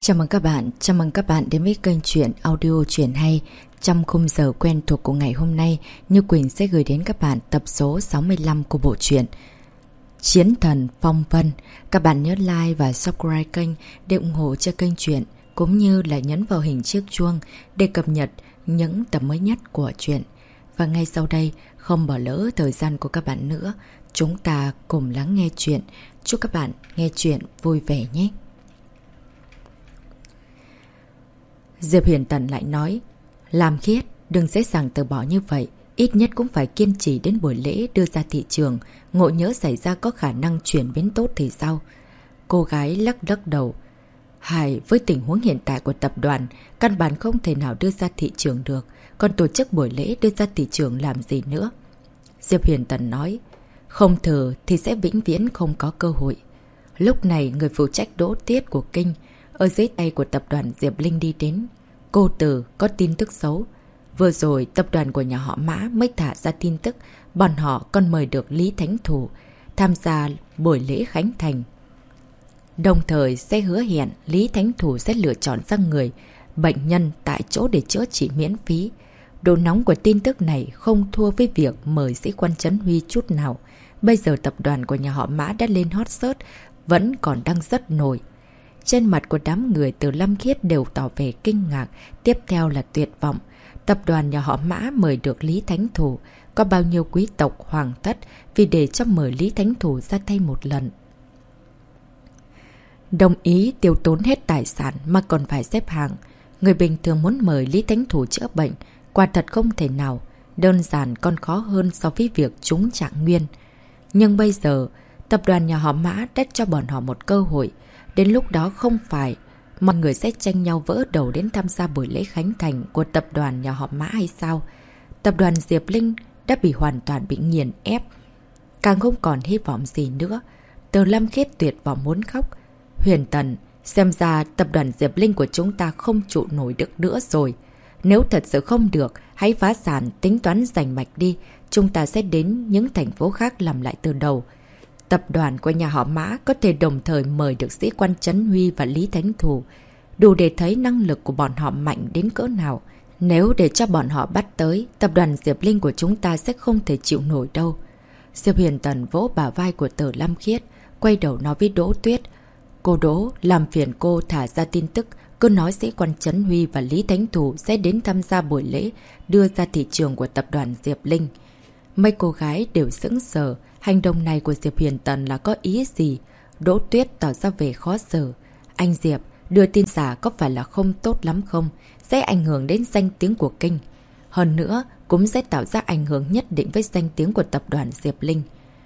Chào mừng các bạn đến với kênh truyện audio truyện hay. Trong khung giờ quen thuộc của ngày hôm nay, Như Quỳnh sẽ gửi đến các bạn tập số 65 của bộ truyện Chiến Thần Phong Vân. Các bạn nhớ like và subscribe kênh để ủng hộ cho kênh truyện, cũng như là nhấn vào hình chiếc chuông để cập nhật những tập mới nhất của truyện. Và ngay sau đây, không bỏ lỡ thời gian của các bạn nữa, chúng ta cùng lắng nghe truyện. Chúc các bạn nghe truyện vui vẻ nhé. Diệp Huyền Tần lại nói, Lam Khiết, đừng dễ dàng từ bỏ như vậy, ít nhất cũng phải kiên trì đến buổi lễ đưa ra thị trường, ngộ nhỡ xảy ra có khả năng chuyển biến tốt thì sao? Cô gái lắc đầu. Với tình huống hiện tại của tập đoàn, căn bản không thể nào đưa ra thị trường được, còn tổ chức buổi lễ đưa ra thị trường làm gì nữa? Diệp Huyền Tần nói, không thử thì sẽ vĩnh viễn không có cơ hội. Lúc này người phụ trách đỗ tiết của Kinh ở dưới tay của tập đoàn Diệp Linh đi đến. Cô Từ có tin tức xấu. Vừa rồi tập đoàn của nhà họ Mã mới thả ra tin tức bọn họ còn mời được Lý Thánh Thủ tham gia buổi lễ khánh thành. Đồng thời sẽ hứa hẹn Lý Thánh Thủ sẽ lựa chọn ra người bệnh nhân tại chỗ để chữa trị miễn phí. Độ nóng của tin tức này không thua với việc mời sĩ quan Trấn Huy chút nào. Bây giờ tập đoàn của nhà họ Mã đã lên hot search, vẫn còn đang rất nổi. Trên mặt của đám người từ Lam Khiết đều tỏ vẻ kinh ngạc, tiếp theo là tuyệt vọng. Tập đoàn nhà họ Mã mời được Lý Thánh Thủ, có bao nhiêu quý tộc hoàng thất vì để cho mời Lý Thánh Thủ ra tay một lần. Đồng ý tiêu tốn hết tài sản mà còn phải xếp hàng. Người bình thường muốn mời Lý Thánh Thủ chữa bệnh, quả thật không thể nào, đơn giản còn khó hơn so với việc trúng trạng nguyên. Nhưng bây giờ, tập đoàn nhà họ Mã đã cho bọn họ một cơ hội. Đến lúc đó không phải mọi người sẽ tranh nhau vỡ đầu đến tham gia buổi lễ khánh thành của tập đoàn nhà họ Mã hay sao? Tập đoàn Diệp Linh đã bị hoàn toàn bị nghiền ép, càng không còn hy vọng gì nữa. Từ Lam Khiết tuyệt vọng muốn khóc. Huyền Tần, xem ra tập đoàn Diệp Linh của chúng ta không trụ nổi được nữa rồi. Nếu thật sự không được, hãy phá sản tính toán giành mạch đi. Chúng ta sẽ đến những thành phố khác làm lại từ đầu. Tập đoàn của nhà họ Mã có thể đồng thời mời được sĩ quan Trấn Huy và Lý Thánh Thủ, đủ để thấy năng lực của bọn họ mạnh đến cỡ nào. Nếu để cho bọn họ bắt tới, tập đoàn Diệp Linh của chúng ta sẽ không thể chịu nổi đâu. Diệp Huyền Tần vỗ bả vai của Tử Lam Khiết, quay đầu nói với Đỗ Tuyết. Cô Đỗ, làm phiền cô thả ra tin tức, cứ nói sĩ quan Trấn Huy và Lý Thánh Thủ sẽ đến tham gia buổi lễ đưa ra thị trường của tập đoàn Diệp Linh. Mấy cô gái đều sững sờ. Hành động này của Diệp Huyền Tần là có ý gì? Đỗ Tuyết tỏ ra vẻ khó xử. Anh Diệp, đưa tin giả có phải là không tốt lắm không? Sẽ ảnh hưởng đến danh tiếng của Kinh. Hơn nữa, cũng sẽ tạo ra ảnh hưởng nhất định với danh tiếng của tập đoàn Diệp Linh.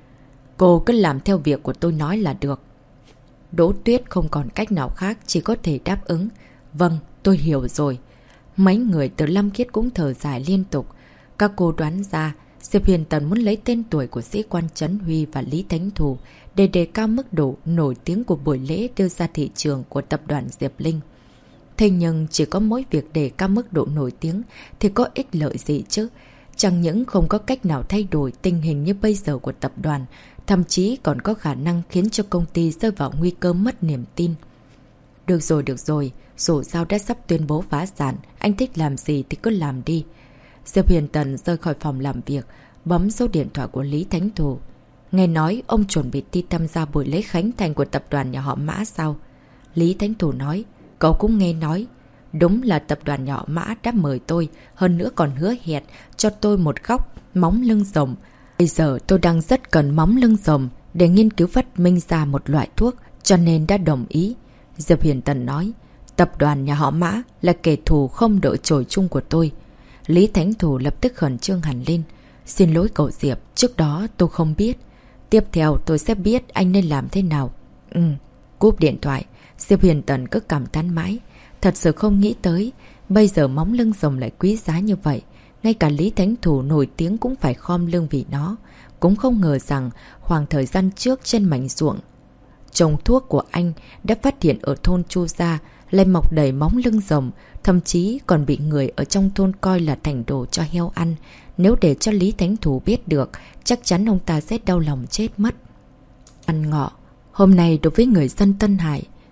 Cô cứ làm theo việc của tôi nói là được. Đỗ Tuyết không còn cách nào khác, chỉ có thể đáp ứng. Vâng, tôi hiểu rồi. Mấy người từ Lam Khiết cũng thở dài liên tục. Các cô đoán ra Diệp Huyền Tần muốn lấy tên tuổi của sĩ quan Trấn Huy và Lý Thánh Thủ để đề cao mức độ nổi tiếng của buổi lễ đưa ra thị trường của tập đoàn Diệp Linh. Thế nhưng chỉ có mỗi việc đề cao mức độ nổi tiếng thì có ích lợi gì chứ? Chẳng những không có cách nào thay đổi tình hình như bây giờ của tập đoàn, thậm chí còn có khả năng khiến cho công ty rơi vào nguy cơ mất niềm tin. Được rồi, dù sao đã sắp tuyên bố phá sản, anh thích làm gì thì cứ làm đi. Diệp Huyền Tần rời khỏi phòng làm việc, bấm số điện thoại của Lý Thánh Thủ. Nghe nói ông chuẩn bị đi tham gia buổi lễ khánh thành của tập đoàn nhà họ Mã sao? Lý Thánh Thủ nói, cậu cũng nghe nói. Đúng là tập đoàn nhà họ Mã đã mời tôi, hơn nữa còn hứa hẹn cho tôi một góc móng lưng rồng. Bây giờ tôi đang rất cần móng lưng rồng để nghiên cứu phát minh ra một loại thuốc, cho nên đã đồng ý. Diệp Huyền Tần nói, tập đoàn nhà họ Mã là kẻ thù không đội chổi chung của tôi. Lý Thánh Thủ lập tức khẩn trương hẳn lên. Xin lỗi cậu Diệp, trước đó tôi không biết. Tiếp theo tôi sẽ biết anh nên làm thế nào. Cúp điện thoại. Diệp Huyền Tần cứ cảm thán mãi. Thật sự không nghĩ tới, bây giờ móng lưng rồng lại quý giá như vậy. Ngay cả Lý Thánh Thủ nổi tiếng cũng phải khom lưng vì nó. Cũng không ngờ rằng khoảng thời gian trước trên mảnh ruộng trồng thuốc của anh đã phát hiện ở thôn Chu Gia lại mọc đầy móng lưng rồng, thậm chí còn bị người ở trong thôn coi là thành đồ cho heo ăn. Nếu để cho Lý Thánh Thủ biết được, chắc chắn ông ta sẽ đau lòng chết mất. Ăn ngọ, hôm nay đối với người dân Tân Hải,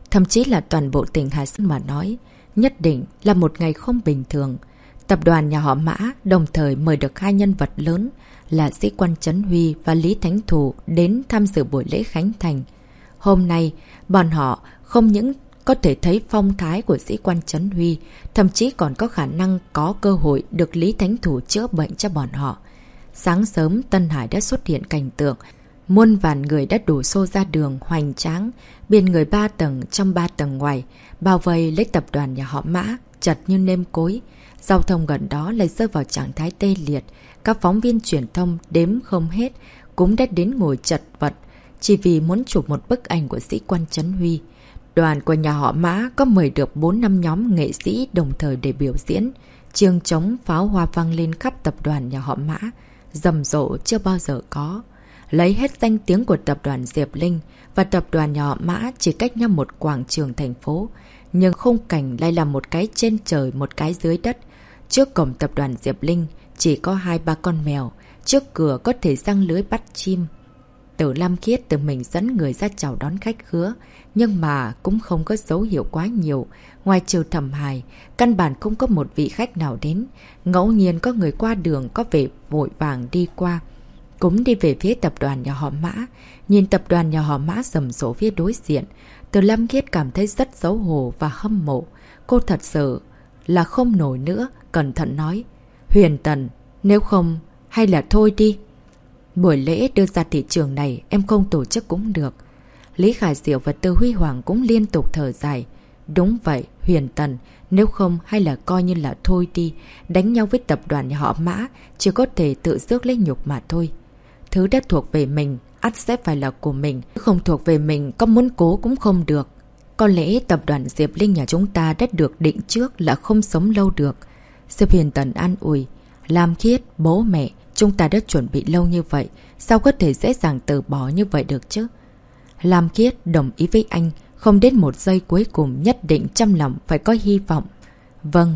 thậm chí là toàn bộ tỉnh Hà Sơn mà nói, nhất định là một ngày không bình thường. Tập đoàn nhà họ Mã đồng thời mời được hai nhân vật lớn là sĩ quan Trấn Huy và Lý Thánh Thù đến tham dự buổi lễ khánh thành. Hôm nay, bọn họ không những có thể thấy phong thái của sĩ quan Trấn Huy, thậm chí còn có khả năng có cơ hội được Lý Thánh Thù chữa bệnh cho bọn họ. Sáng sớm, Tân Hải đã xuất hiện cảnh tượng muôn vàn người đã đổ xô ra đường hoành tráng, biển người 3 tầng trong 3 tầng ngoài, bao vây lấy tập đoàn nhà họ Mã, chật như nêm cối. Giao thông gần đó lại rơi vào trạng thái tê liệt. Các phóng viên truyền thông đếm không hết cũng đã đến ngồi chật vật chỉ vì muốn chụp một bức ảnh của sĩ quan Trấn Huy. Đoàn của nhà họ Mã có mời được 4-5 nhóm nghệ sĩ đồng thời để biểu diễn. Chiêng trống pháo hoa vang lên khắp tập đoàn nhà họ Mã, rầm rộ chưa bao giờ có. Lấy hết danh tiếng của tập đoàn Diệp Linh và tập đoàn nhà họ Mã chỉ cách nhau một quảng trường thành phố, nhưng khung cảnh lại là một cái trên trời một cái dưới đất. Trước cổng tập đoàn Diệp Linh chỉ có 2-3 con mèo, trước cửa có thể giăng lưới bắt chim. Tử Lam Khiết tự mình dẫn người ra chào đón khách khứa, nhưng mà cũng không có dấu hiệu quá nhiều. Ngoài trừ Thẩm Hải, căn bản không có một vị khách nào đến. Ngẫu nhiên có người qua đường có vẻ vội vàng đi qua, cũng đi về phía tập đoàn nhà họ Mã. Nhìn tập đoàn nhà họ Mã rầm rộ phía đối diện, Tử Lam Khiết cảm thấy rất xấu hổ và hâm mộ. Cô thật sự là không nổi nữa, cẩn thận nói: Huyền Tần, nếu không hay là thôi đi. Buổi lễ đưa ra thị trường này em không tổ chức cũng được. Lý Khải Diệu và Từ Huy Hoàng cũng liên tục thở dài. Đúng vậy, Huyền Tần, nếu không hay là coi như là thôi đi. Đánh nhau với tập đoàn nhà họ Mã chỉ có thể tự rước lấy nhục mà thôi. Thứ đã thuộc về mình, ắt sẽ phải là của mình. Không thuộc về mình, có muốn cố cũng không được. Có lẽ tập đoàn Diệp Linh nhà chúng ta đã được định trước là không sống lâu được. Diệp Huyền Tần an ủi: Lam Khiết, bố mẹ, chúng ta đã chuẩn bị lâu như vậy, sao có thể dễ dàng từ bỏ như vậy được chứ? Lam Khiết đồng ý với anh, không đến một giây cuối cùng, nhất định trong lòng phải có hy vọng. Vâng.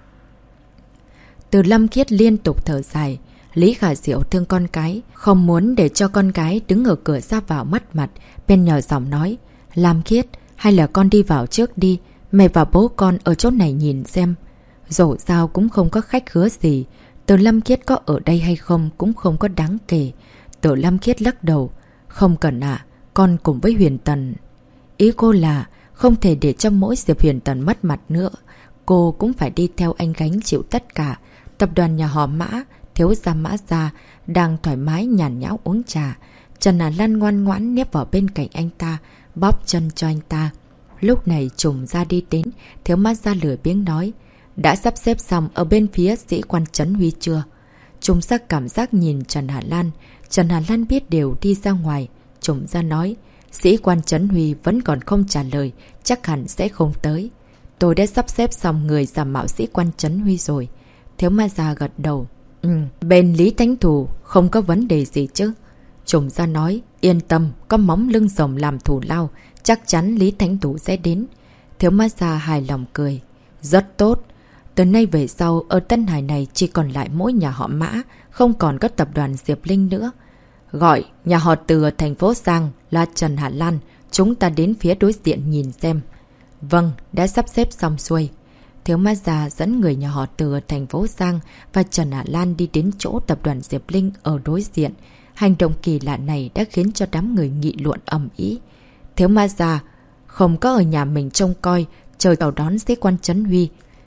Từ Lam Khiết liên tục thở dài. Lý Khả Diệu thương con cái, không muốn để cho con cái đứng ở cửa ra vào mất mặt, bên nhỏ giọng nói: Lam Khiết, hay là con đi vào trước đi, mẹ và bố con ở chỗ này nhìn xem. Dẫu sao cũng không có khách khứa gì, Từ Lam Khiết có ở đây hay không cũng không có đáng kể. Từ Lam Khiết lắc đầu: Không cần ạ, con cùng với Huyền Tần. Ý cô là không thể để cho mỗi Diệp Huyền Tần mất mặt nữa, cô cũng phải đi theo anh gánh chịu tất cả. Tập đoàn nhà họ Mã, thiếu gia Mã gia đang thoải mái nhàn nhã uống trà. Trần Hà Lan ngoan ngoãn nép vào bên cạnh anh ta, bóp chân cho anh ta. Lúc này Trùng gia đi đến, thiếu Mã gia lười biếng nói: Đã sắp xếp xong ở bên phía sĩ quan Trấn Huy chưa? Trùng gia cảm giác nhìn Trần Hà Lan. Trần Hà Lan biết đều đi ra ngoài. Trùng gia nói: Sĩ quan Trấn Huy vẫn còn không trả lời, chắc hẳn sẽ không tới. Tôi đã sắp xếp xong người giả mạo sĩ quan Trấn Huy rồi. Thiếu Ma gia gật đầu. Bên Lý Thánh Thù không có vấn đề gì chứ? Trùng gia nói: Yên tâm, có móng lưng rồng làm thù lao, chắc chắn Lý Thánh Thù sẽ đến. Thiếu Ma gia hài lòng cười: Rất tốt. Từ nay về sau, ở Tân Hải này chỉ còn lại mỗi nhà họ Mã, không còn có tập đoàn Diệp Linh nữa. Gọi nhà họ Từ ở thành phố Giang là Trần Hà Lan, chúng ta đến phía đối diện nhìn xem. Vâng, đã sắp xếp xong xuôi. Thiếu Ma gia dẫn người nhà họ Từ ở thành phố Giang và Trần Hà Lan đi đến chỗ tập đoàn Diệp Linh ở đối diện. Hành động kỳ lạ này đã khiến cho đám người nghị luận ầm ĩ. Thiếu Ma gia không có ở nhà mình trông coi, chờ chào đón sĩ quan Trấn Huy.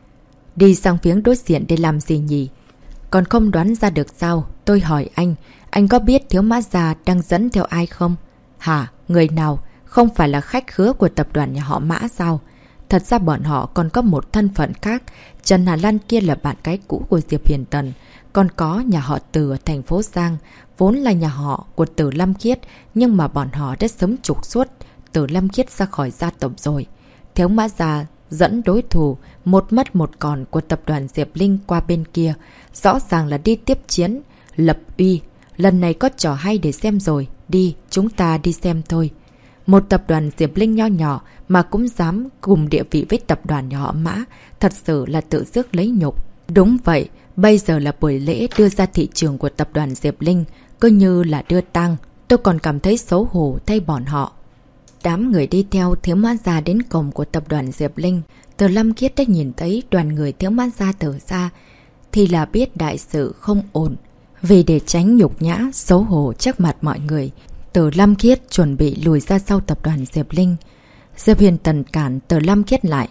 Đi sang phía đối diện để làm gì nhỉ? Còn không đoán ra được sao? Tôi hỏi anh có biết Thiếu Ma gia đang dẫn theo ai không? Hả? Người nào? Không phải là khách khứa của tập đoàn nhà họ Mã sao? Thật ra bọn họ còn có một thân phận khác. Trần Hà Lan kia là bạn gái cũ của Diệp Huyền Tần. Còn có nhà họ Từ ở thành phố Giang, vốn là nhà họ của Từ Lam Khiết, nhưng mà bọn họ đã sớm trục xuất Từ Lam Khiết ra khỏi gia tộc rồi. Thiếu Ma gia dẫn đối thủ một mất một còn của tập đoàn Diệp Linh qua bên kia, rõ ràng là đi tiếp chiến, lập uy. Lần này có trò hay để xem rồi, đi, chúng ta đi xem thôi. Một tập đoàn Diệp Linh nho nhỏ mà cũng dám cùng địa vị với tập đoàn nhà họ Mã, thật sự là tự rước lấy nhục. Đúng vậy, bây giờ là buổi lễ đưa ra thị trường của tập đoàn Diệp Linh, cứ như là đưa tang. Tôi còn cảm thấy xấu hổ thay bọn họ. đám người đi theo Thiếu Mã Gia đến cổng của tập đoàn Diệp Linh. Từ Lâm Khiết đã nhìn thấy đoàn người Thiếu Mã Gia từ xa thì là biết đại sự không ổn. Vì để tránh nhục nhã, xấu hổ trước mặt mọi người, Từ Lâm Khiết chuẩn bị lùi ra sau tập đoàn Diệp Linh. Diệp Huyền Tần cản Từ Lâm Khiết lại.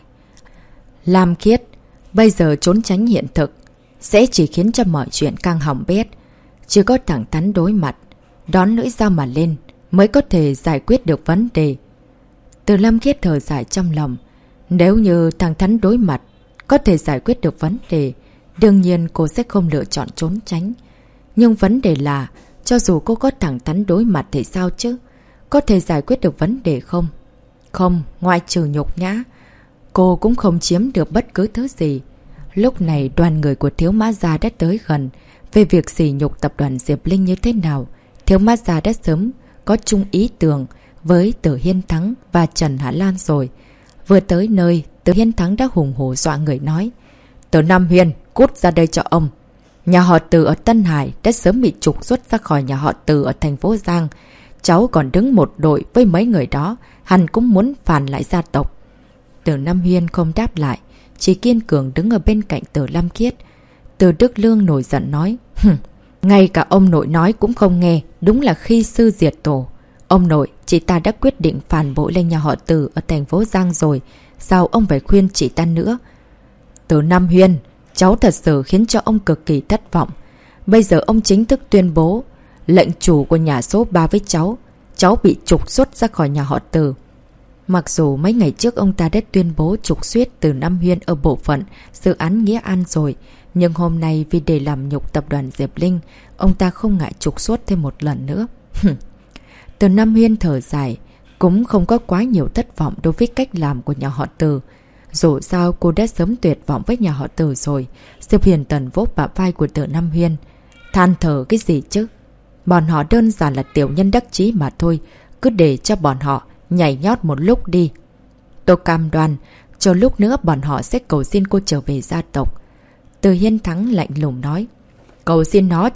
Lam Khiết, bây giờ trốn tránh hiện thực sẽ chỉ khiến cho mọi chuyện càng hỏng bét. Chỉ có thẳng thắn đối mặt, đón lưỡi dao mà lên mới có thể giải quyết được vấn đề. Từ Lâm Khiết thở dài trong lòng. Nếu như thẳng thắn đối mặt có thể giải quyết được vấn đề, đương nhiên cô sẽ không lựa chọn trốn tránh. Nhưng vấn đề là, cho dù cô có thẳng thắn đối mặt thì sao chứ? Có thể giải quyết được vấn đề không? Không, ngoại trừ nhục nhã, cô cũng không chiếm được bất cứ thứ gì. Lúc này đoàn người của Thiếu Mã Gia đã tới gần. Về việc sỉ nhục tập đoàn Diệp Linh như thế nào, Thiếu Mã Gia đã sớm có chung ý tưởng với Từ Hiên Thắng và Trần Hạ Lan rồi. Vừa tới nơi, Từ Hiên Thắng đã hùng hổ dọa người nói: Từ Nam Huyên, cút ra đây cho ông. Nhà họ Từ ở Tân Hải đã sớm bị trục xuất ra khỏi nhà họ Từ ở thành phố Giang. Cháu còn đứng một đội với mấy người đó, hắn cũng muốn phản lại gia tộc. Từ Nam Huyên không đáp lại, chỉ kiên cường đứng ở bên cạnh Từ Lâm Khiết. Từ Đức Lương nổi giận nói: ngay cả ông nội nói cũng không nghe, đúng là khi sư diệt tổ. Ông nội, chị ta đã quyết định phản bội lên nhà họ Từ ở thành phố Giang rồi, sao ông phải khuyên chị ta nữa? Từ Nam Huyên, cháu thật sự khiến cho ông cực kỳ thất vọng. Bây giờ ông chính thức tuyên bố lệnh chủ của nhà số 3 với cháu bị trục xuất ra khỏi nhà họ Từ. Mặc dù mấy ngày trước ông ta đã tuyên bố trục xuất Từ Nam Huyên ở bộ phận dự án Nghĩa An rồi, nhưng hôm nay vì để làm nhục tập đoàn Diệp Linh, ông ta không ngại trục xuất thêm một lần nữa. Từ Nam Huyên thở dài, cũng không có quá nhiều thất vọng đối với cách làm của nhà họ Từ. Dù sao cô đã sớm tuyệt vọng với nhà họ Từ rồi. Diệp Huyền Tần vỗ bả vai của Từ Nam Huyên. Than thở cái gì chứ? Bọn họ đơn giản là tiểu nhân đắc chí mà thôi. Cứ để cho bọn họ nhảy nhót một lúc đi. Tôi cam đoan, chờ lúc nữa bọn họ sẽ cầu xin cô trở về gia tộc. Từ Hiên Thắng lạnh lùng nói. Cầu xin nó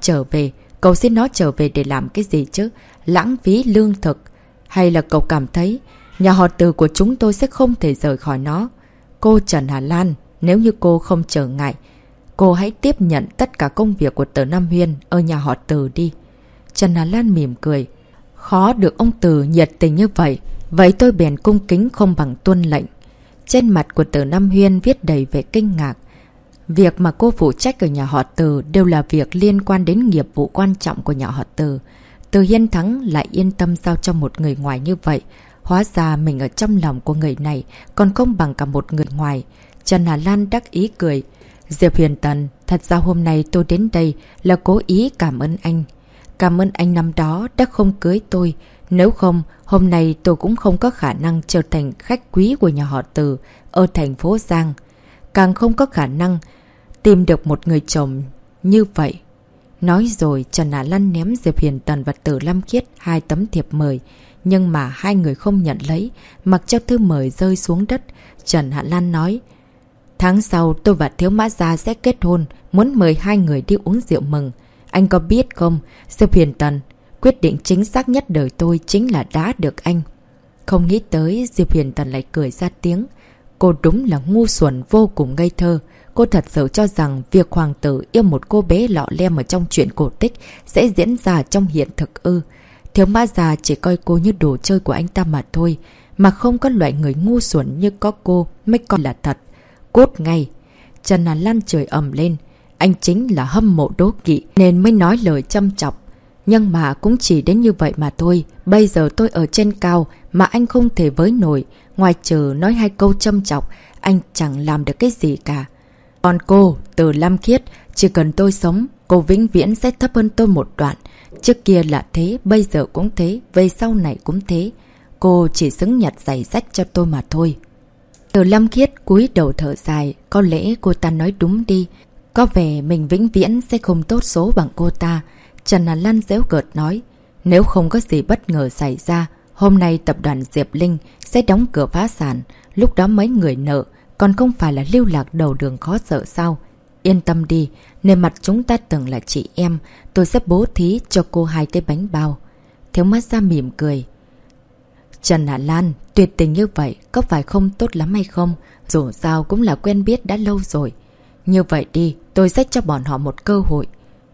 trở về để làm cái gì chứ? Lãng phí lương thực. Hay là cậu cảm thấy nhà họ Từ của chúng tôi sẽ không thể rời khỏi nó? Cô Trần Hà Lan, nếu như cô không trở ngại, cô hãy tiếp nhận tất cả công việc của Từ Nam Huyên ở nhà họ Từ đi. Trần Hà Lan mỉm cười. Khó được ông Từ nhiệt tình như vậy, vậy tôi bèn cung kính không bằng tuân lệnh. Trên mặt của Từ Nam Huyên viết đầy vẻ kinh ngạc. Việc mà cô phụ trách ở nhà họ Từ đều là việc liên quan đến nghiệp vụ quan trọng của nhà họ Từ. Từ Hiên Thắng lại yên tâm giao cho một người ngoài như vậy. Hóa ra mình ở trong lòng của người này còn không bằng cả một người ngoài. Trần Hà Lan đắc ý cười. Diệp Huyền Tần, thật ra hôm nay tôi đến đây là cố ý cảm ơn anh. Cảm ơn anh năm đó đã không cưới tôi. Nếu không, hôm nay tôi cũng không có khả năng trở thành khách quý của nhà họ Từ ở thành phố Giang. Càng không có khả năng tìm được một người chồng như vậy. Nói rồi Trần Hà Lan ném Diệp Huyền Tần và Từ Lâm Khiết 2 tấm thiệp mời. Nhưng mà hai người không nhận lấy, mặc cho thư mời rơi xuống đất. Trần Hạ Lan nói: tháng sau tôi và Thiếu Mã Gia sẽ kết hôn, muốn mời hai người đi uống rượu mừng. Anh có biết không, Diệp Huyền Tần, quyết định chính xác nhất đời tôi chính là đã được anh. Không nghĩ tới Diệp Huyền Tần lại cười ra tiếng. Cô đúng là ngu xuẩn vô cùng ngây thơ. Cô thật sự cho rằng việc hoàng tử yêu một cô bé lọ lem ở trong chuyện cổ tích sẽ diễn ra trong hiện thực ư? Thiếu Mã Gia chỉ coi cô như đồ chơi của anh ta mà thôi, mà không có loại người ngu xuẩn như có cô mới coi là thật. Cốt ngay! Trần Hà Lan chửi ầm lên. Anh chính là hâm mộ đố kỵ nên mới nói lời châm chọc. Nhưng mà cũng chỉ đến như vậy mà thôi. Bây giờ tôi ở trên cao mà anh không thể với nổi. Ngoài trừ nói 2 câu châm chọc, anh chẳng làm được cái gì cả. Còn cô, Từ Lam Khiết, chỉ cần tôi sống, cô vĩnh viễn sẽ thấp hơn tôi một đoạn. Trước kia là thế, bây giờ cũng thế, về sau này cũng thế. Cô chỉ xứng nhặt giày rách cho tôi mà thôi. Từ Lam Khiết cúi đầu thở dài, có lẽ cô ta nói đúng đi. Có vẻ mình vĩnh viễn sẽ không tốt số bằng cô ta. Trần Hà Lan giễu cợt nói, nếu không có gì bất ngờ xảy ra, hôm nay tập đoàn Diệp Linh sẽ đóng cửa phá sản. Lúc đó mấy người nợ còn không phải là lưu lạc đầu đường khó sợ sao? Yên tâm đi, nề mặt chúng ta từng là chị em, tôi sẽ bố thí cho cô 2 cái bánh bao. Thiếu Mã Gia mỉm cười. Trần Hạ Lan, tuyệt tình như vậy có phải không tốt lắm hay không? Dù sao cũng là quen biết đã lâu rồi. Như vậy đi, tôi sẽ cho bọn họ một cơ hội.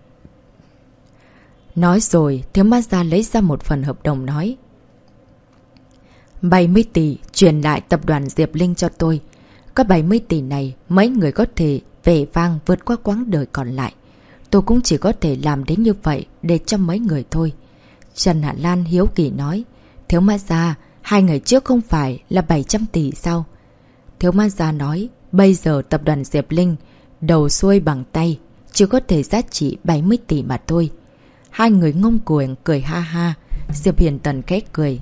Nói rồi, Thiếu Ma Gia lấy ra một phần hợp đồng nói. 70 tỷ, chuyển lại tập đoàn Diệp Linh cho tôi. Có 70 tỷ này, mấy người có thể vẻ vang vượt qua quãng đời còn lại. Tôi cũng chỉ có thể làm đến như vậy để cho mấy người thôi. Trần Hạ Lan hiếu kỳ nói. Thiếu Ma Gia, 2 ngày trước không phải là 700 tỷ sao? Thiếu Ma Gia nói. Bây giờ tập đoàn Diệp Linh đầu xuôi bằng tay, chỉ có thể giá trị 70 tỷ mà thôi. Hai người ngông cuồng cười ha ha. Diệp Hiền Tần khẽ cười.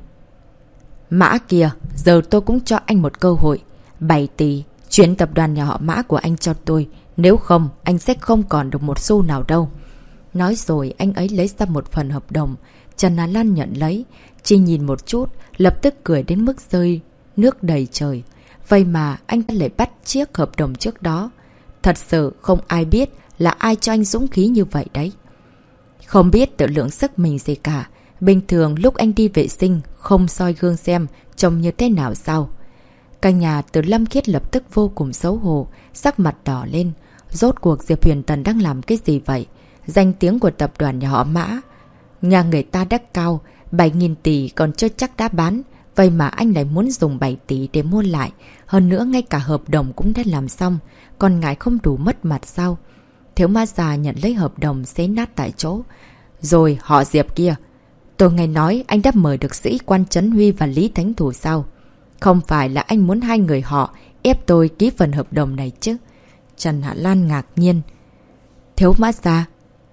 Mã kìa, giờ tôi cũng cho anh một cơ hội. 7 tỷ, chuyển tập đoàn nhà họ Mã của anh cho tôi. Nếu không, anh sẽ không còn được một xu nào đâu. Nói rồi, anh ấy lấy ra một phần hợp đồng. Trần Hà Lan nhận lấy, chỉ nhìn một chút, lập tức cười đến mức rơi nước đầy trời. Vậy mà anh ta lại bắt chiếc hợp đồng trước đó. Thật sự không ai biết là ai cho anh dũng khí như vậy đấy. Không biết tự lượng sức mình gì cả. Bình thường lúc anh đi vệ sinh, không soi gương xem trông như thế nào sao. Cả nhà Từ Lâm Khiết lập tức vô cùng xấu hổ, sắc mặt đỏ lên. Rốt cuộc Diệp Huyền Tần đang làm cái gì vậy? Danh tiếng của tập đoàn nhà họ Mã, nhà người ta đắt cao, 7.000 tỷ còn chưa chắc đã bán. Vậy mà anh lại muốn dùng 7 tỷ để mua lại. Hơn nữa ngay cả hợp đồng cũng đã làm xong. Còn ngại không đủ mất mặt sao? Thiếu Ma Gia nhận lấy hợp đồng xé nát tại chỗ. Rồi họ Diệp kia. Tôi nghe nói anh đã mời được sĩ quan Trấn Huy và Lý Thánh Thủ sao? Không phải là anh muốn hai người họ ép tôi ký phần hợp đồng này chứ? Trần Hạ Lan ngạc nhiên. Thiếu Ma Gia,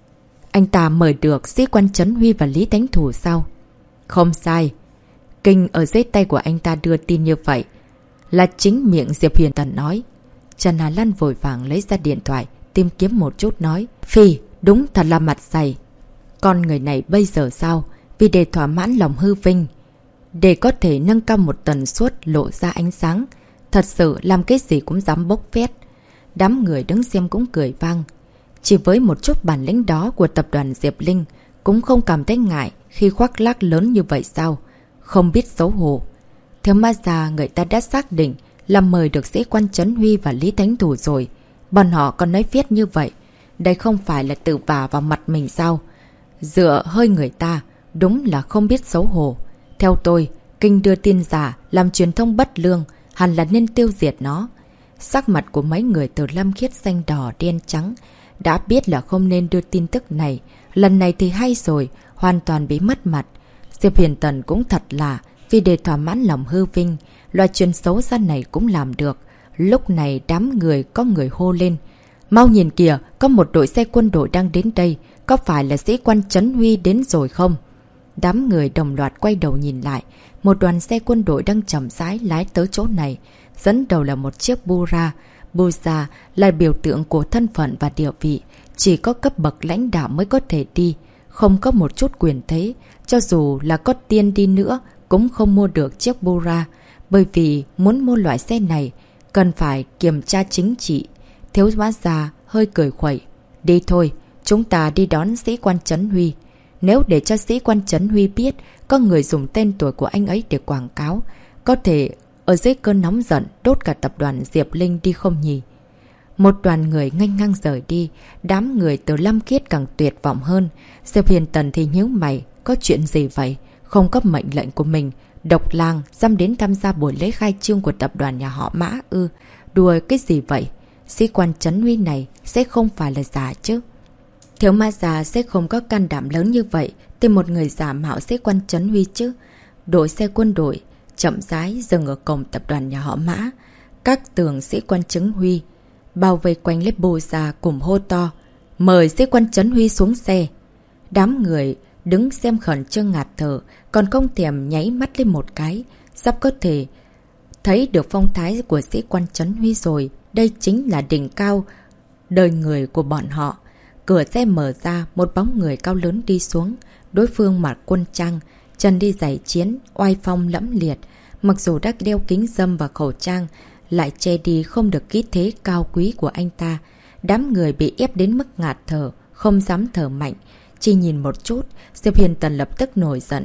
anh ta mời được sĩ quan Trấn Huy và Lý Thánh Thủ sao? Không sai. Kinh ở dưới tay của anh ta đưa tin như vậy. Là chính miệng Diệp Huyền Tần nói. Trần Hà Lan vội vàng lấy ra điện thoại, tìm kiếm một chút nói. Phi, đúng thật là mặt dày. Con người này bây giờ sao? Vì để thỏa mãn lòng hư vinh, để có thể nâng cao một tần suất lộ ra ánh sáng, thật sự làm cái gì cũng dám bốc phét. Đám người đứng xem cũng cười vang. Chỉ với một chút bản lĩnh đó của tập đoàn Diệp Linh, cũng không cảm thấy ngại khi khoác lác lớn như vậy sao? Không biết xấu hổ. Thiếu Ma Gia người ta đã xác định là mời được sĩ quan Trấn Huy và Lý Thánh Thủ rồi. Bọn họ còn nói viết như vậy. Đây không phải là tự vả vào mặt mình sao? Dựa hơi người ta, đúng là không biết xấu hổ. Theo tôi, Kinh đưa tin giả, làm truyền thông bất lương, hẳn là nên tiêu diệt nó. Sắc mặt của mấy người Từ Lâm Khiết xanh đỏ đen trắng. Đã biết là không nên đưa tin tức này. Lần này thì hay rồi, hoàn toàn bị mất mặt. Diệp Huyền Tần cũng thật là, vì để thỏa mãn lòng hư vinh, loại chuyện xấu xa này cũng làm được. Lúc này đám người có người hô lên. Mau nhìn kìa, có một đội xe quân đội đang đến đây. Có phải là sĩ quan Trấn Huy đến rồi không? Đám người đồng loạt quay đầu nhìn lại. Một đoàn xe quân đội đang chậm rãi lái tới chỗ này. Dẫn đầu là một chiếc Bura. Bura là biểu tượng của thân phận và địa vị. Chỉ có cấp bậc lãnh đạo mới có thể đi. Không có một chút quyền thế. Cho dù là có tiền đi nữa cũng không mua được chiếc Bura. Bởi vì muốn mua loại xe này cần phải kiểm tra chính trị. Thiếu Ma Gia hơi cười khuẩy. Đi thôi, chúng ta đi đón sĩ quan Trấn Huy. Nếu để cho sĩ quan Trấn Huy biết có người dùng tên tuổi của anh ấy để quảng cáo, có thể ở dưới cơn nóng giận đốt cả tập đoàn Diệp Linh đi không nhỉ? Một đoàn người nghênh ngang rời đi, đám người Từ Lâm Khiết càng tuyệt vọng hơn. Diệp Hiền Tần thì nhíu mày, có chuyện gì vậy? Không có mệnh lệnh của mình, độc lang dám đến tham gia buổi lễ khai trương của tập đoàn nhà họ Mã ư? Đùa cái gì vậy? Sĩ quan Trấn Huy này sẽ không phải là giả chứ? Thiếu Ma Gia sẽ không có can đảm lớn như vậy tìm một người giả mạo sĩ quan Trấn Huy chứ. Đội xe quân đội chậm rãi dừng ở cổng tập đoàn nhà họ Mã. Các tường sĩ quan Trấn Huy bao vây quanh lấy Bô Gia cùng hô to. Mời sĩ quan Trấn Huy xuống xe. Đám người đứng xem khẩn trương ngạt thở, còn không thèm nháy mắt lên một cái. Sắp có thể thấy được phong thái của sĩ quan Trấn Huy rồi. Đây chính là đỉnh cao đời người của bọn họ. Cửa xe mở ra, một bóng người cao lớn đi xuống. Đối phương mặc quân trang, chân đi giày chiến, oai phong lẫm liệt. Mặc dù đã đeo kính râm và khẩu trang, lại che đi không được khí thế cao quý của anh ta. Đám người bị ép đến mức ngạt thở, không dám thở mạnh. Chỉ nhìn một chút, Diệp Hiền Tần lập tức nổi giận.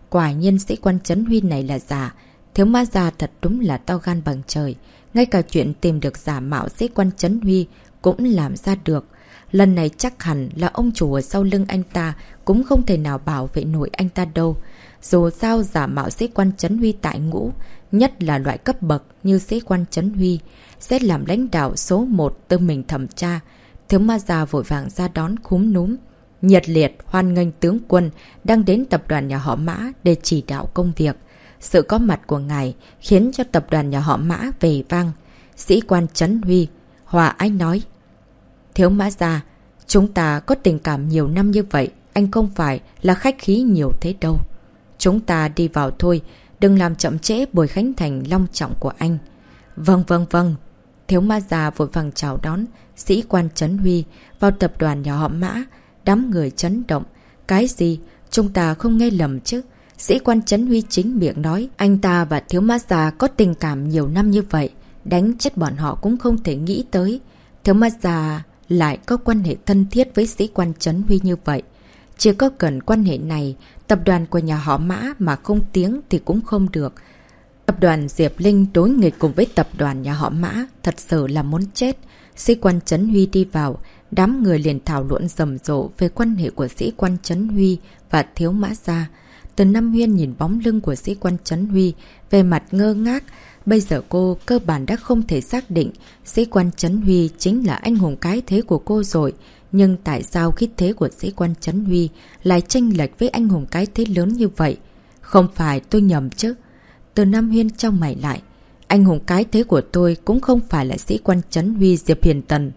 Quả nhiên sĩ quan Trấn Huy này là giả. Thiếu Mã Gia thật đúng là to gan bằng trời. Ngay cả chuyện tìm được giả mạo sĩ quan Trấn Huy cũng làm ra được. Lần này chắc hẳn là ông chủ ở sau lưng anh ta cũng không thể nào bảo vệ nổi anh ta đâu. Dù sao giả mạo sĩ quan Trấn Huy tại ngũ, nhất là loại cấp bậc như sĩ quan Trấn Huy, sẽ làm lãnh đạo số 1 tự mình thẩm tra. Thiếu Ma Gia vội vàng ra đón cúm núm. Nhiệt liệt hoan nghênh tướng quân đang đến tập đoàn nhà họ Mã để chỉ đạo công việc. Sự có mặt của ngài khiến cho tập đoàn nhà họ Mã về vang. Sĩ quan Trấn Huy hòa ái nói: Thiếu Mã Gia, chúng ta có tình cảm nhiều năm như vậy, anh không phải là khách khí nhiều thế đâu. Chúng ta đi vào thôi, đừng làm chậm trễ buổi khánh thành long trọng của anh. Vâng vâng vâng. Thiếu Ma Gia vội vàng chào đón sĩ quan Trấn Huy vào tập đoàn nhà họ Mã. Đám người chấn động. Cái gì? Chúng ta không nghe lầm chứ? Sĩ quan Trấn Huy chính miệng nói anh ta và Thiếu Ma Gia có tình cảm nhiều năm như vậy. Đánh chết bọn họ cũng không thể nghĩ tới Thiếu Ma Gia lại có quan hệ thân thiết với sĩ quan Trấn Huy như vậy. Chỉ có cần quan hệ này, tập đoàn của nhà họ Mã mà không tiếng thì cũng không được. Tập đoàn Diệp Linh đối nghịch cùng với tập đoàn nhà họ Mã thật sự là muốn chết. Sĩ quan Trấn Huy đi vào, đám người liền thảo luận rầm rộ về quan hệ của sĩ quan Trấn Huy và Thiếu Mã Gia. Từ Năm Huyên nhìn bóng lưng của sĩ quan Trấn Huy, về mặt ngơ ngác. Bây giờ cô cơ bản đã không thể xác định sĩ quan Trấn Huy chính là anh hùng cái thế của cô rồi. Nhưng tại sao khí thế của sĩ quan Trấn Huy lại chênh lệch với anh hùng cái thế lớn như vậy? Không phải tôi nhầm chứ? Từ Nam Huyên trong mày lại. Anh hùng cái thế của tôi cũng không phải là sĩ quan Trấn Huy Diệp Hiền Tần.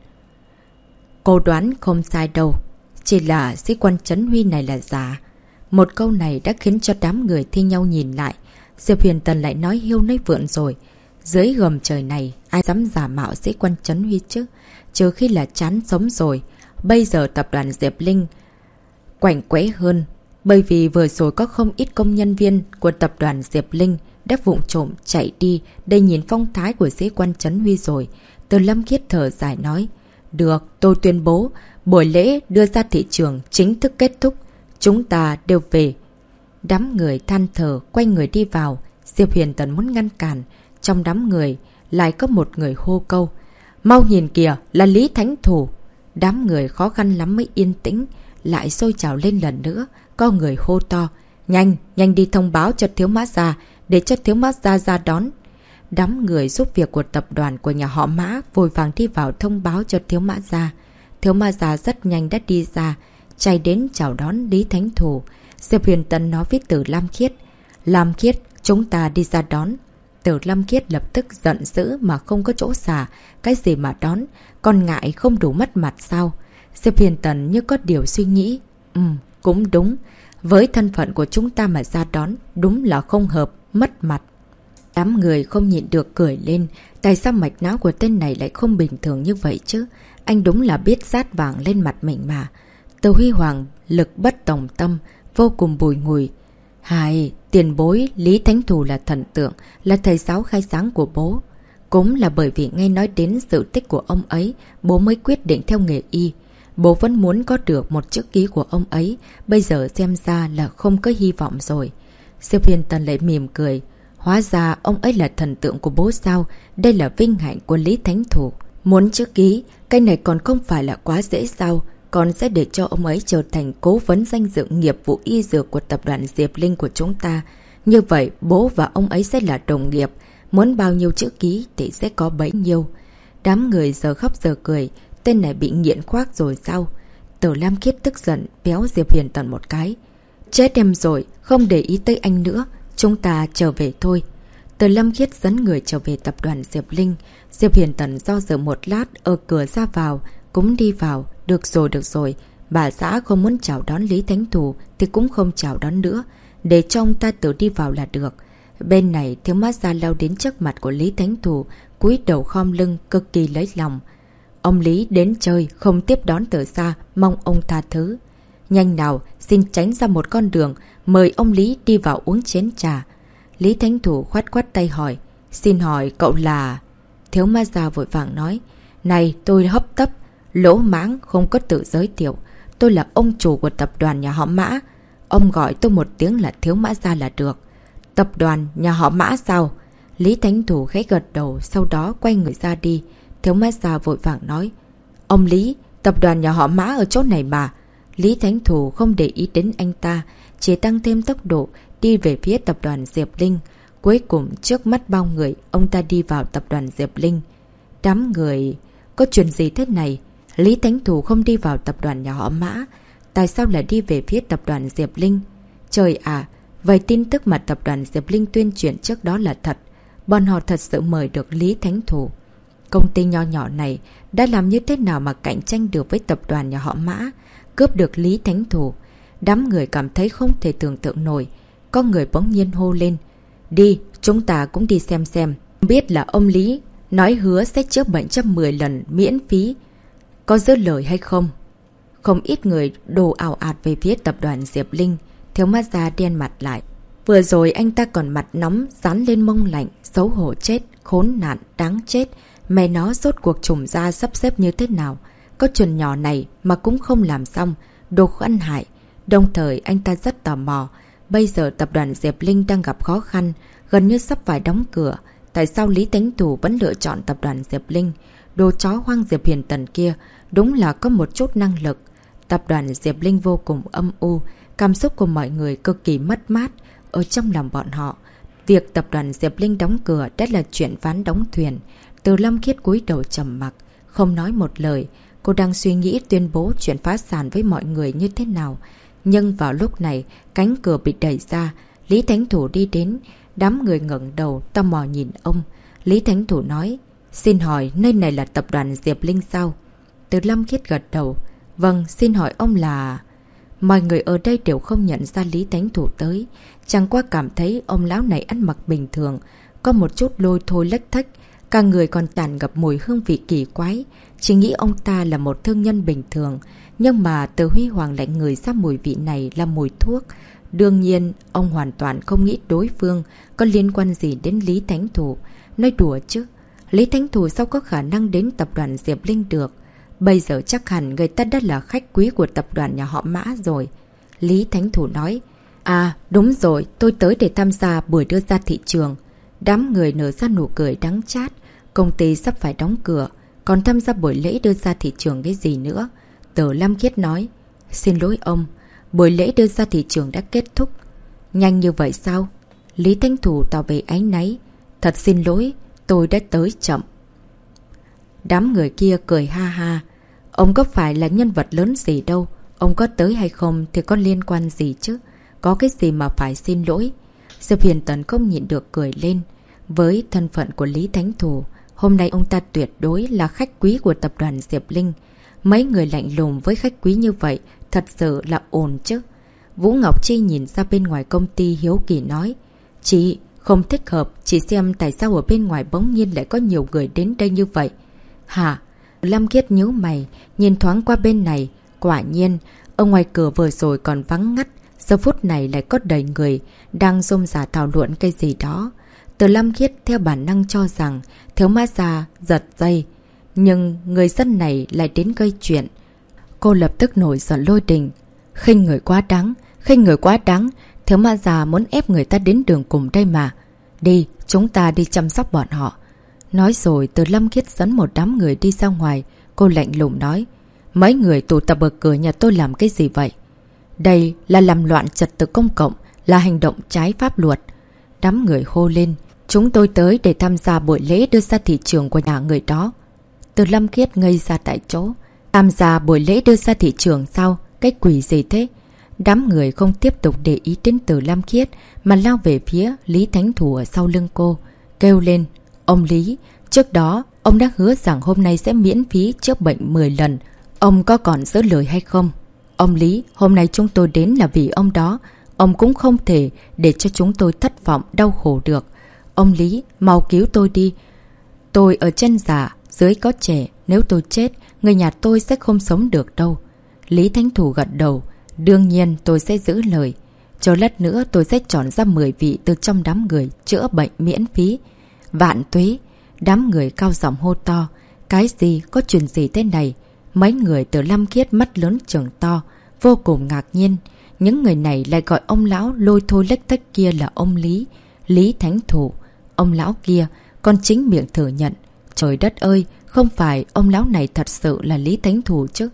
Cô đoán không sai đâu. Chỉ là sĩ quan Trấn Huy này là giả. Một câu này đã khiến cho đám người thi nhau nhìn lại. Diệp Hiền Tần lại nói hiêu nói vượn rồi. Dưới gầm trời này, ai dám giả mạo sĩ quan Trấn Huy chứ? Trừ khi là chán sống rồi. Bây giờ tập đoàn Diệp Linh quảnh quẽ hơn. Bởi vì vừa rồi có không ít công nhân viên của tập đoàn Diệp Linh đã vụng trộm chạy đi để nhìn phong thái của sĩ quan Trấn Huy rồi. Từ Lâm Khiết thở dài nói: Được, tôi tuyên bố, buổi lễ đưa ra thị trường chính thức kết thúc. Chúng ta đều về. Đám người than thở quay người đi vào. Diệp Hiền Tần muốn ngăn cản. Trong đám người lại có một người hô câu: Mau nhìn kìa, là Lý Thánh Thủ. Đám người khó khăn lắm mới yên tĩnh. Lại sôi trào lên lần nữa. Có người hô to: Nhanh, nhanh đi thông báo cho Thiếu Mã Gia, để cho Thiếu Mã Gia ra đón. Đám người giúp việc của tập đoàn của nhà họ Mã vội vàng đi vào thông báo cho Thiếu Mã Gia. Thiếu Mã Gia rất nhanh đã đi ra, chạy đến chào đón Lý Thánh Thủ. Diệp Huyền Tân nói với Tử Lam Khiết: Lam Khiết, chúng ta đi ra đón. Tử Lam Khiết lập tức giận dữ mà không có chỗ xả. Cái gì mà đón? Con ngại không đủ mất mặt sao? Diệp Huyền Tân như có điều suy nghĩ. Cũng đúng. Với thân phận của chúng ta mà ra đón, đúng là không hợp, mất mặt. Đám người không nhịn được cười lên. Tại sao mạch não của tên này lại không bình thường như vậy chứ? Anh đúng là biết sát vàng lên mặt mình mà. Từ Huy Hoàng lực bất tòng tâm, vô cùng bùi ngùi. Hài, tiền bối Lý Thánh Thủ là thần tượng, là thầy giáo khai sáng của bố. Cũng là bởi vì nghe nói đến sự tích của ông ấy, bố mới quyết định theo nghề y. Bố vẫn muốn có được một chữ ký của ông ấy, bây giờ xem ra là không có hy vọng rồi. Diệp Hiền Tần lại mỉm cười. Hóa ra ông ấy là thần tượng của bố sao? Đây là vinh hạnh của Lý Thánh Thủ. Muốn chữ ký, cái này còn không phải là quá dễ sao? Còn sẽ để cho ông ấy trở thành cố vấn danh dự nghiệp vụ y dược của tập đoàn Diệp Linh của chúng ta. Như vậy, bố và ông ấy sẽ là đồng nghiệp. Muốn bao nhiêu chữ ký thì sẽ có bấy nhiêu. Đám người giờ khóc giờ cười. Tên này bị nghiện khoác rồi sao? Tử Lam Khiết tức giận béo Diệp Hiền Tần một cái. Chết em rồi, không để ý tới anh nữa. Chúng ta trở về thôi. Tử Lam Khiết dẫn người trở về tập đoàn Diệp Linh. Diệp Hiền Tần do dự một lát ở cửa ra vào, cũng đi vào. Được rồi, được rồi. Bà xã không muốn chào đón Lý Thánh Thủ thì cũng không chào đón nữa. Để cho ông ta tự đi vào là được. Bên này Thiếu Mã Gia lao đến trước mặt của Lý Thánh Thủ, cúi đầu khom lưng cực kỳ lấy lòng. Ông Lý đến chơi, không tiếp đón từ xa, mong ông tha thứ. Nhanh nào, xin tránh ra một con đường, mời ông Lý đi vào uống chén trà. Lý Thánh Thủ khoát khoát tay hỏi: Xin hỏi cậu là... Thiếu Ma Gia vội vàng nói: Này, tôi hấp tấp, lỗ mãng không có tự giới thiệu. Tôi là ông chủ của tập đoàn nhà họ Mã. Ông gọi tôi một tiếng là Thiếu Mã Gia là được. Tập đoàn nhà họ Mã sao? Lý Thánh Thủ khẽ gật đầu, sau đó quay người ra đi. Thiếu Mã Gia vội vàng nói. Ông Lý, tập đoàn nhà họ Mã ở chỗ này mà. Lý Thánh Thủ không để ý đến anh ta, chỉ tăng thêm tốc độ đi về phía tập đoàn Diệp Linh. Cuối cùng trước mắt bao người, ông ta đi vào tập đoàn Diệp Linh. Đám người... Có chuyện gì thế này? Lý Thánh Thủ không đi vào tập đoàn nhà họ Mã. Tại sao lại đi về phía tập đoàn Diệp Linh? Trời ạ! Vậy tin tức mà tập đoàn Diệp Linh tuyên truyền trước đó là thật. Bọn họ thật sự mời được Lý Thánh Thủ. Công ty nho nhỏ này đã làm như thế nào mà cạnh tranh được với tập đoàn nhà họ Mã, cướp được Lý Thánh Thủ? Đám người cảm thấy không thể tưởng tượng nổi. Có người bỗng nhiên hô lên. Đi, chúng ta cũng đi xem. Biết là ông Lý nói hứa sẽ chữa bệnh cho 10 lần miễn phí. Có giữ lời hay không? Không ít người đổ ào ạt về phía tập đoàn Diệp Linh. Thiếu Mã Gia đen mặt lại. Vừa rồi anh ta còn mặt nóng, dán lên mông lạnh, xấu hổ chết, khốn nạn, đáng chết. Mẹ nó rốt cuộc trùng ra sắp xếp như thế nào? Có chuyện nhỏ này mà cũng không làm xong, đồ ăn hại. Đồng thời anh ta rất tò mò. Bây giờ tập đoàn Diệp Linh đang gặp khó khăn, gần như sắp phải đóng cửa. Tại sao Lý Thánh Thủ vẫn lựa chọn tập đoàn Diệp Linh? Đồ chó hoang Diệp Hiền Tần kia đúng là có một chút năng lực. Tập đoàn Diệp Linh vô cùng âm u, cảm xúc của mọi người cực kỳ mất mát ở trong lòng bọn họ. Việc tập đoàn Diệp Linh đóng cửa đã là chuyện ván đóng thuyền. Từ Lâm Khiết cúi đầu trầm mặc, không nói một lời. Cô đang suy nghĩ tuyên bố chuyện phá sản với mọi người như thế nào. Nhưng vào lúc này, cánh cửa bị đẩy ra, Lý Thánh Thủ đi đến. Đám người ngẩng đầu tò mò nhìn ông. Lý Thánh Thủ nói, xin hỏi nơi này là tập đoàn Diệp Linh sao? Từ Lâm Khiết gật đầu. Vâng, xin hỏi ông là... Mọi người ở đây đều không nhận ra Lý Thánh Thủ tới. Chẳng qua cảm thấy ông lão này ăn mặc bình thường, có một chút lôi thôi lếch thách. Cả người còn tràn ngập mùi hương vị kỳ quái. Chỉ nghĩ ông ta là một thương nhân bình thường. Nhưng mà từ Huy Hoàng lại ngửi ra mùi vị này là mùi thuốc. Đương nhiên, ông hoàn toàn không nghĩ đối phương có liên quan gì đến Lý Thánh Thủ. Nói đùa chứ, Lý Thánh Thủ sao có khả năng đến tập đoàn Diệp Linh được? Bây giờ chắc hẳn người ta đã là khách quý của tập đoàn nhà họ Mã rồi. Lý Thánh Thủ nói, à đúng rồi, tôi tới để tham gia buổi đưa ra thị trường. Đám người nở ra nụ cười đắng chát. Công ty sắp phải đóng cửa, còn tham gia buổi lễ đưa ra thị trường cái gì nữa? Từ Lâm Khiết nói, xin lỗi ông, buổi lễ đưa ra thị trường đã kết thúc. Nhanh như vậy sao? Lý Thánh Thủ tỏ vẻ áy náy. Thật xin lỗi, tôi đã tới chậm. Đám người kia cười ha ha. Ông có phải là nhân vật lớn gì đâu. Ông có tới hay không thì có liên quan gì chứ. Có cái gì mà phải xin lỗi. Diệp Hiền Tần không nhịn được cười lên. Với thân phận của Lý Thánh Thủ, hôm nay ông ta tuyệt đối là khách quý của tập đoàn Diệp Linh. Mấy người lạnh lùng với khách quý như vậy thật sự là ổn chứ. Vũ Ngọc Chi nhìn ra bên ngoài công ty hiếu kỳ nói, chị không thích hợp, chị xem tại sao ở bên ngoài bỗng nhiên lại có nhiều người đến đây như vậy. Hả? Lâm Khiết nhíu mày, nhìn thoáng qua bên này. Quả nhiên, ở ngoài cửa vừa rồi còn vắng ngắt, giờ phút này lại có đầy người đang rôm rả thảo luận cái gì đó. Từ Lâm Khiết theo bản năng cho rằng Thiếu Mã Gia giật dây, nhưng người dân này lại đến gây chuyện. Cô lập tức nổi giận lôi đình. Khinh người quá đáng, khinh người quá đáng. Thiếu Mã Gia muốn ép người ta đến đường cùng đây mà. Đi, chúng ta đi chăm sóc bọn họ. Nói rồi Từ Lâm Khiết dẫn một đám người đi ra ngoài. Cô lạnh lùng nói, mấy người tụ tập ở cửa nhà tôi làm cái gì vậy? Đây là làm loạn trật tự công cộng, là hành động trái pháp luật. Đám người hô lên, chúng tôi tới để tham gia buổi lễ đưa ra thị trường của nhà người đó. Từ Lâm Khiết ngây ra tại chỗ. Tham gia buổi lễ đưa ra thị trường sao? Cái quỷ gì thế? Đám người không tiếp tục để ý đến Từ Lâm Khiết mà lao về phía Lý Thánh Thủ ở sau lưng cô. Kêu lên, ông Lý, trước đó ông đã hứa rằng hôm nay sẽ miễn phí chữa bệnh 10 lần. Ông có còn giữ lời hay không? Ông Lý, hôm nay chúng tôi đến là vì ông đó. Ông cũng không thể để cho chúng tôi thất vọng, đau khổ được. Ông Lý, mau cứu tôi đi. Tôi ở trên già, dưới có trẻ. Nếu tôi chết, người nhà tôi sẽ không sống được đâu. Lý Thánh Thủ gật đầu. Đương nhiên tôi sẽ giữ lời. Chờ lát nữa tôi sẽ chọn ra 10 vị từ trong đám người chữa bệnh miễn phí. Vạn tuế! Đám người cao giọng hô to. Cái gì? Có chuyện gì thế này? Mấy người Từ Lâm Khiết mắt lớn trừng to, vô cùng ngạc nhiên. Những người này lại gọi ông lão lôi thôi lếch thếch kia là ông Lý, Lý Thánh Thủ. Ông lão kia còn chính miệng thừa nhận. Trời đất ơi, không phải ông lão này thật sự là Lý Thánh Thủ chứ.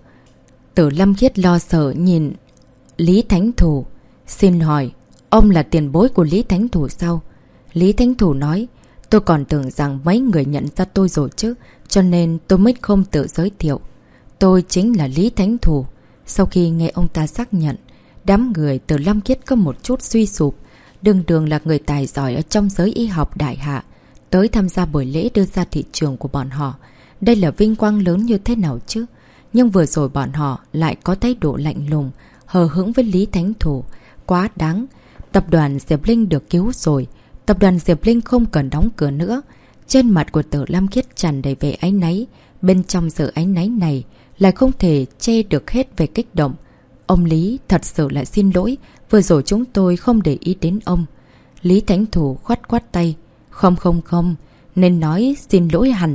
Tử Lâm Khiết lo sợ nhìn Lý Thánh Thủ. Xin hỏi, ông là tiền bối của Lý Thánh Thủ sao? Lý Thánh Thủ nói, tôi còn tưởng rằng mấy người nhận ra tôi rồi chứ, cho nên tôi mới không tự giới thiệu. Tôi chính là Lý Thánh Thủ. Sau khi nghe ông ta xác nhận, đám người Tử Lâm Khiết có một chút suy sụp. Đường Đường là người tài giỏi ở trong giới y học đại hạ, tới tham gia buổi lễ đưa ra thị trường của bọn họ. Đây là vinh quang lớn như thế nào chứ? Nhưng vừa rồi bọn họ lại có thái độ lạnh lùng, hờ hững với Lý Thánh Thủ. Quá đáng. Tập đoàn Diệp Linh được cứu rồi. Tập đoàn Diệp Linh không cần đóng cửa nữa. Trên mặt của Tử Lâm Khiết tràn đầy vẻ áy náy. Bên trong sự áy náy này lại không thể che được hết về kích động. Ông Lý, thật sự là xin lỗi. Vừa rồi chúng tôi không để ý đến ông. Lý Thánh Thủ khoát khoát tay. Không. Nên nói xin lỗi hẳn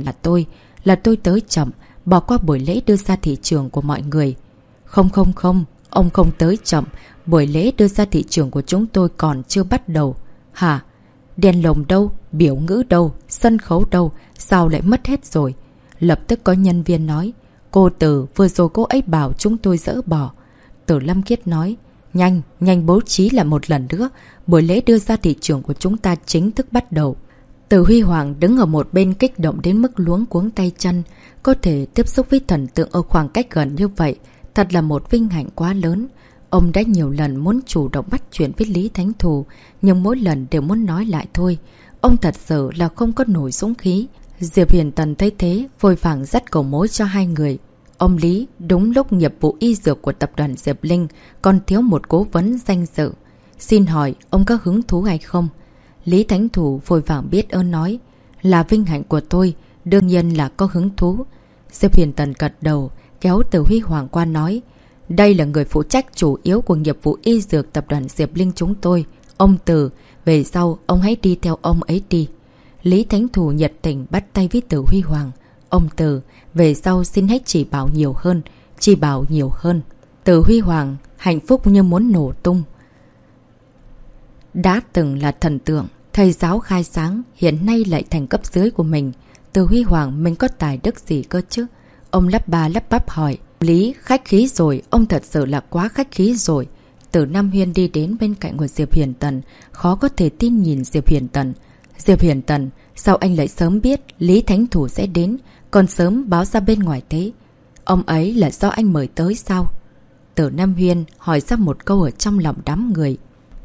là tôi tới chậm, bỏ qua buổi lễ đưa ra thị trường của mọi người. Không, ông không tới chậm. Buổi lễ đưa ra thị trường của chúng tôi còn chưa bắt đầu. Hả? Đèn lồng đâu? Biểu ngữ đâu? Sân khấu đâu? Sao lại mất hết rồi? Lập tức có nhân viên nói. Cô Tử, vừa rồi cô ấy bảo chúng tôi dỡ bỏ. Tử Lâm Khiết nói. Nhanh bố trí lại một lần nữa. Buổi lễ đưa ra thị trường của chúng ta chính thức bắt đầu. Từ Huy Hoàng đứng ở một bên kích động đến mức luống cuống tay chân. Có thể tiếp xúc với thần tượng ở khoảng cách gần như vậy, thật là một vinh hạnh quá lớn. Ông đã nhiều lần muốn chủ động bắt chuyện với Lý Thánh Thủ, nhưng mỗi lần đều muốn nói lại thôi. Ông thật sự là không có nổi dũng khí. Diệp Huyền Tần thấy thế, vội vàng dắt cầu mối cho hai người. Ông Lý, đúng lúc nghiệp vụ y dược của tập đoàn Diệp Linh còn thiếu một cố vấn danh dự. Xin hỏi, ông có hứng thú hay không? Lý Thánh Thủ vội vàng biết ơn nói. Là vinh hạnh của tôi, đương nhiên là có hứng thú. Diệp Huyền Tần gật đầu, kéo Từ Huy Hoàng qua nói. Đây là người phụ trách chủ yếu của nghiệp vụ y dược tập đoàn Diệp Linh chúng tôi. Ông Từ, về sau ông hãy đi theo ông ấy đi. Lý Thánh Thủ nhiệt tình bắt tay với Từ Huy Hoàng. Ông Từ, về sau xin hãy chỉ bảo nhiều hơn. Từ Huy Hoàng hạnh phúc như muốn nổ tung. Đã từng là thần tượng, thầy giáo khai sáng, hiện nay lại thành cấp dưới của mình. Từ Huy Hoàng mình có tài đức gì cơ chứ? Ông lắp ba lắp bắp hỏi. Lý, khách khí rồi, ông thật sự là quá khách khí rồi. Từ Nam Huyên đi đến bên cạnh của Diệp Huyền Tần, khó có thể tin nhìn Diệp Huyền Tần. Diệp Huyền Tần, sao anh lại sớm biết Lý Thánh Thủ sẽ đến, còn sớm báo ra bên ngoài thế? Ông ấy là do anh mời tới sao? Từ Nam Huyên hỏi ra một câu ở trong lòng đám người.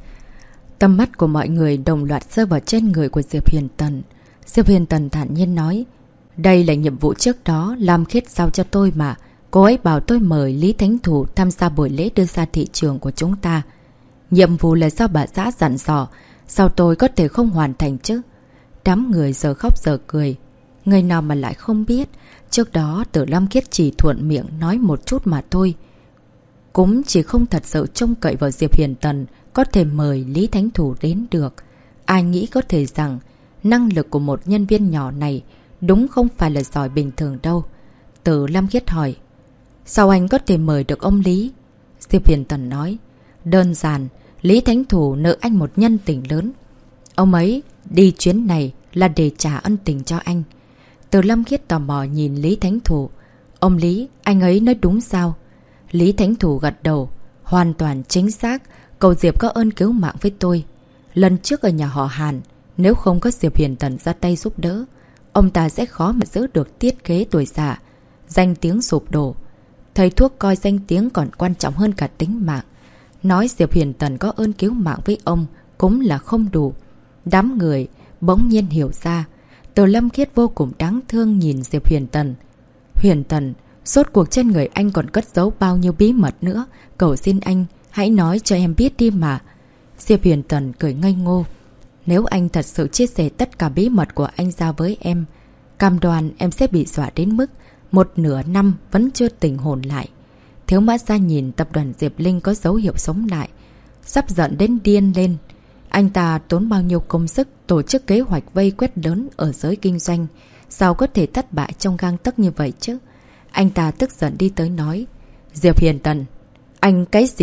Tầm mắt của mọi người đồng loạt rơi vào trên người của Diệp Huyền Tần. Diệp Huyền Tần thản nhiên nói. Đây là nhiệm vụ trước đó Lam Khiết giao cho tôi mà. Cô ấy bảo tôi mời Lý Thánh Thủ tham gia buổi lễ đưa ra thị trường của chúng ta. Nhiệm vụ là do bà xã dặn dò. Sao tôi có thể không hoàn thành chứ? Đám người giờ khóc giờ cười. Người nào mà lại không biết. Trước đó Tử Lam Khiết chỉ thuận miệng nói một chút mà thôi. Cũng chỉ không thật sự trông cậy vào Diệp Huyền Tần có thể mời Lý Thánh Thủ đến được. Ai nghĩ có thể rằng năng lực của một nhân viên nhỏ này đúng không phải là giỏi bình thường đâu. Tử Lam Khiết hỏi. Sao anh có thể mời được ông Lý? Diệp Huyền Tần nói. Đơn giản, Lý Thánh Thủ nợ anh một nhân tình lớn. Ông ấy đi chuyến này là để trả ân tình cho anh. Tử Lam Khiết tò mò nhìn Lý Thánh Thủ. Ông Lý, anh ấy nói đúng sao? Lý Thánh Thủ gật đầu. Hoàn toàn chính xác. Cậu Diệp có ơn cứu mạng với tôi. Lần trước ở nhà họ Hàn, nếu không có Diệp Huyền Tần ra tay giúp đỡ, ông ta sẽ khó mà giữ được tiết kế tuổi già. Danh tiếng sụp đổ. Thầy thuốc coi danh tiếng còn quan trọng hơn cả tính mạng. Nói Diệp Huyền Tần có ơn cứu mạng với ông cũng là không đủ. Đám người bỗng nhiên hiểu ra. Từ Lâm Khiết vô cùng đáng thương nhìn Diệp Huyền Tần. Huyền Tần, rốt cuộc trên người anh còn cất giấu bao nhiêu bí mật nữa. Cầu xin anh, hãy nói cho em biết đi mà. Diệp Huyền Tần cười ngây ngô. Nếu anh thật sự chia sẻ tất cả bí mật của anh ra với em, cam đoan em sẽ bị dọa đến mức một nửa năm vẫn chưa tỉnh hồn lại. Thiếu Mã Gia nhìn tập đoàn Diệp Linh có dấu hiệu sống lại, sắp giận đến điên lên. Anh ta tốn bao nhiêu công sức tổ chức kế hoạch vây quét lớn ở giới kinh doanh, sao có thể thất bại trong gang tấc như vậy chứ? Anh ta tức giận đi tới nói. Diệp Huyền Tần, anh cái gì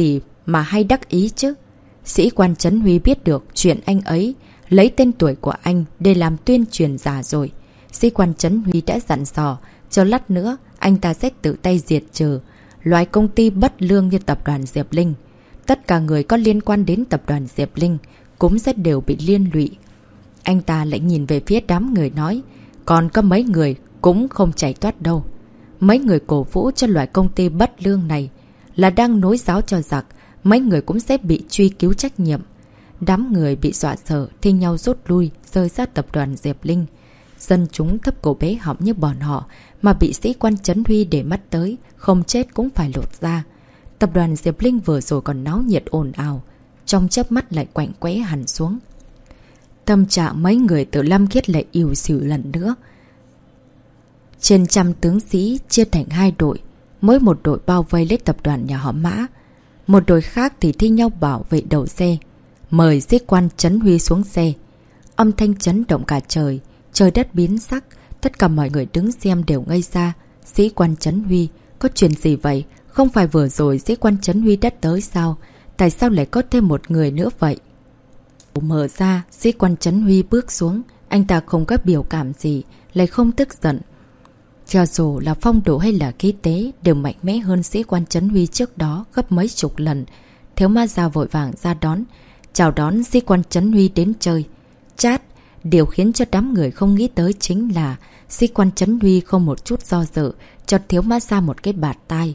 mà hay đắc ý chứ. Sĩ quan Trấn Huy biết được chuyện anh ấy lấy tên tuổi của anh để làm tuyên truyền giả rồi. Sĩ quan Trấn Huy đã dặn dò, chờ lát nữa anh ta sẽ tự tay diệt trừ loại công ty bất lương như tập đoàn Diệp Linh. Tất cả người có liên quan đến tập đoàn Diệp Linh cũng sẽ đều bị liên lụy. Anh ta lại nhìn về phía đám người nói, còn có mấy người cũng không chạy thoát đâu. Mấy người cổ vũ cho loại công ty bất lương này là đang nối giáo cho giặc, mấy người cũng sẽ bị truy cứu trách nhiệm. Đám người bị dọa sợ thi nhau rút lui rời ra tập đoàn Diệp Linh. Dân chúng thấp cổ bế họng như bọn họ mà bị sĩ quan Trấn Huy để mắt tới, không chết cũng phải lột ra. Tập đoàn Diệp Linh vừa rồi còn náo nhiệt ồn ào, trong chớp mắt lại quạnh quẽ hẳn xuống. Tâm trạng mấy người từ Lâm Khiết lại ỉu xỉu lần nữa. Trên trăm tướng sĩ chia thành hai đội, mỗi một đội bao vây lấy tập đoàn nhà họ Mã. Một đội khác thì thi nhau bảo vệ đầu xe. Mời sĩ quan Trấn Huy xuống xe. Âm thanh chấn động cả trời, trời đất biến sắc. Tất cả mọi người đứng xem đều ngây ra. Sĩ quan Trấn Huy, có chuyện gì vậy? Không phải vừa rồi sĩ quan Trấn Huy đã tới sao? Tại sao lại có thêm một người nữa vậy? Mở ra, sĩ quan Trấn Huy bước xuống. Anh ta không có biểu cảm gì, lại không tức giận. Cho dù là phong độ hay là khí tế đều mạnh mẽ hơn sĩ quan Trấn Huy trước đó gấp mấy chục lần. Thiếu Ma Gia vội vàng ra đón, chào đón sĩ quan Trấn Huy đến chơi. Chát, điều khiến cho đám người không nghĩ tới chính là sĩ quan Trấn Huy không một chút do dự, cho Thiếu Ma Gia một cái bạt tai.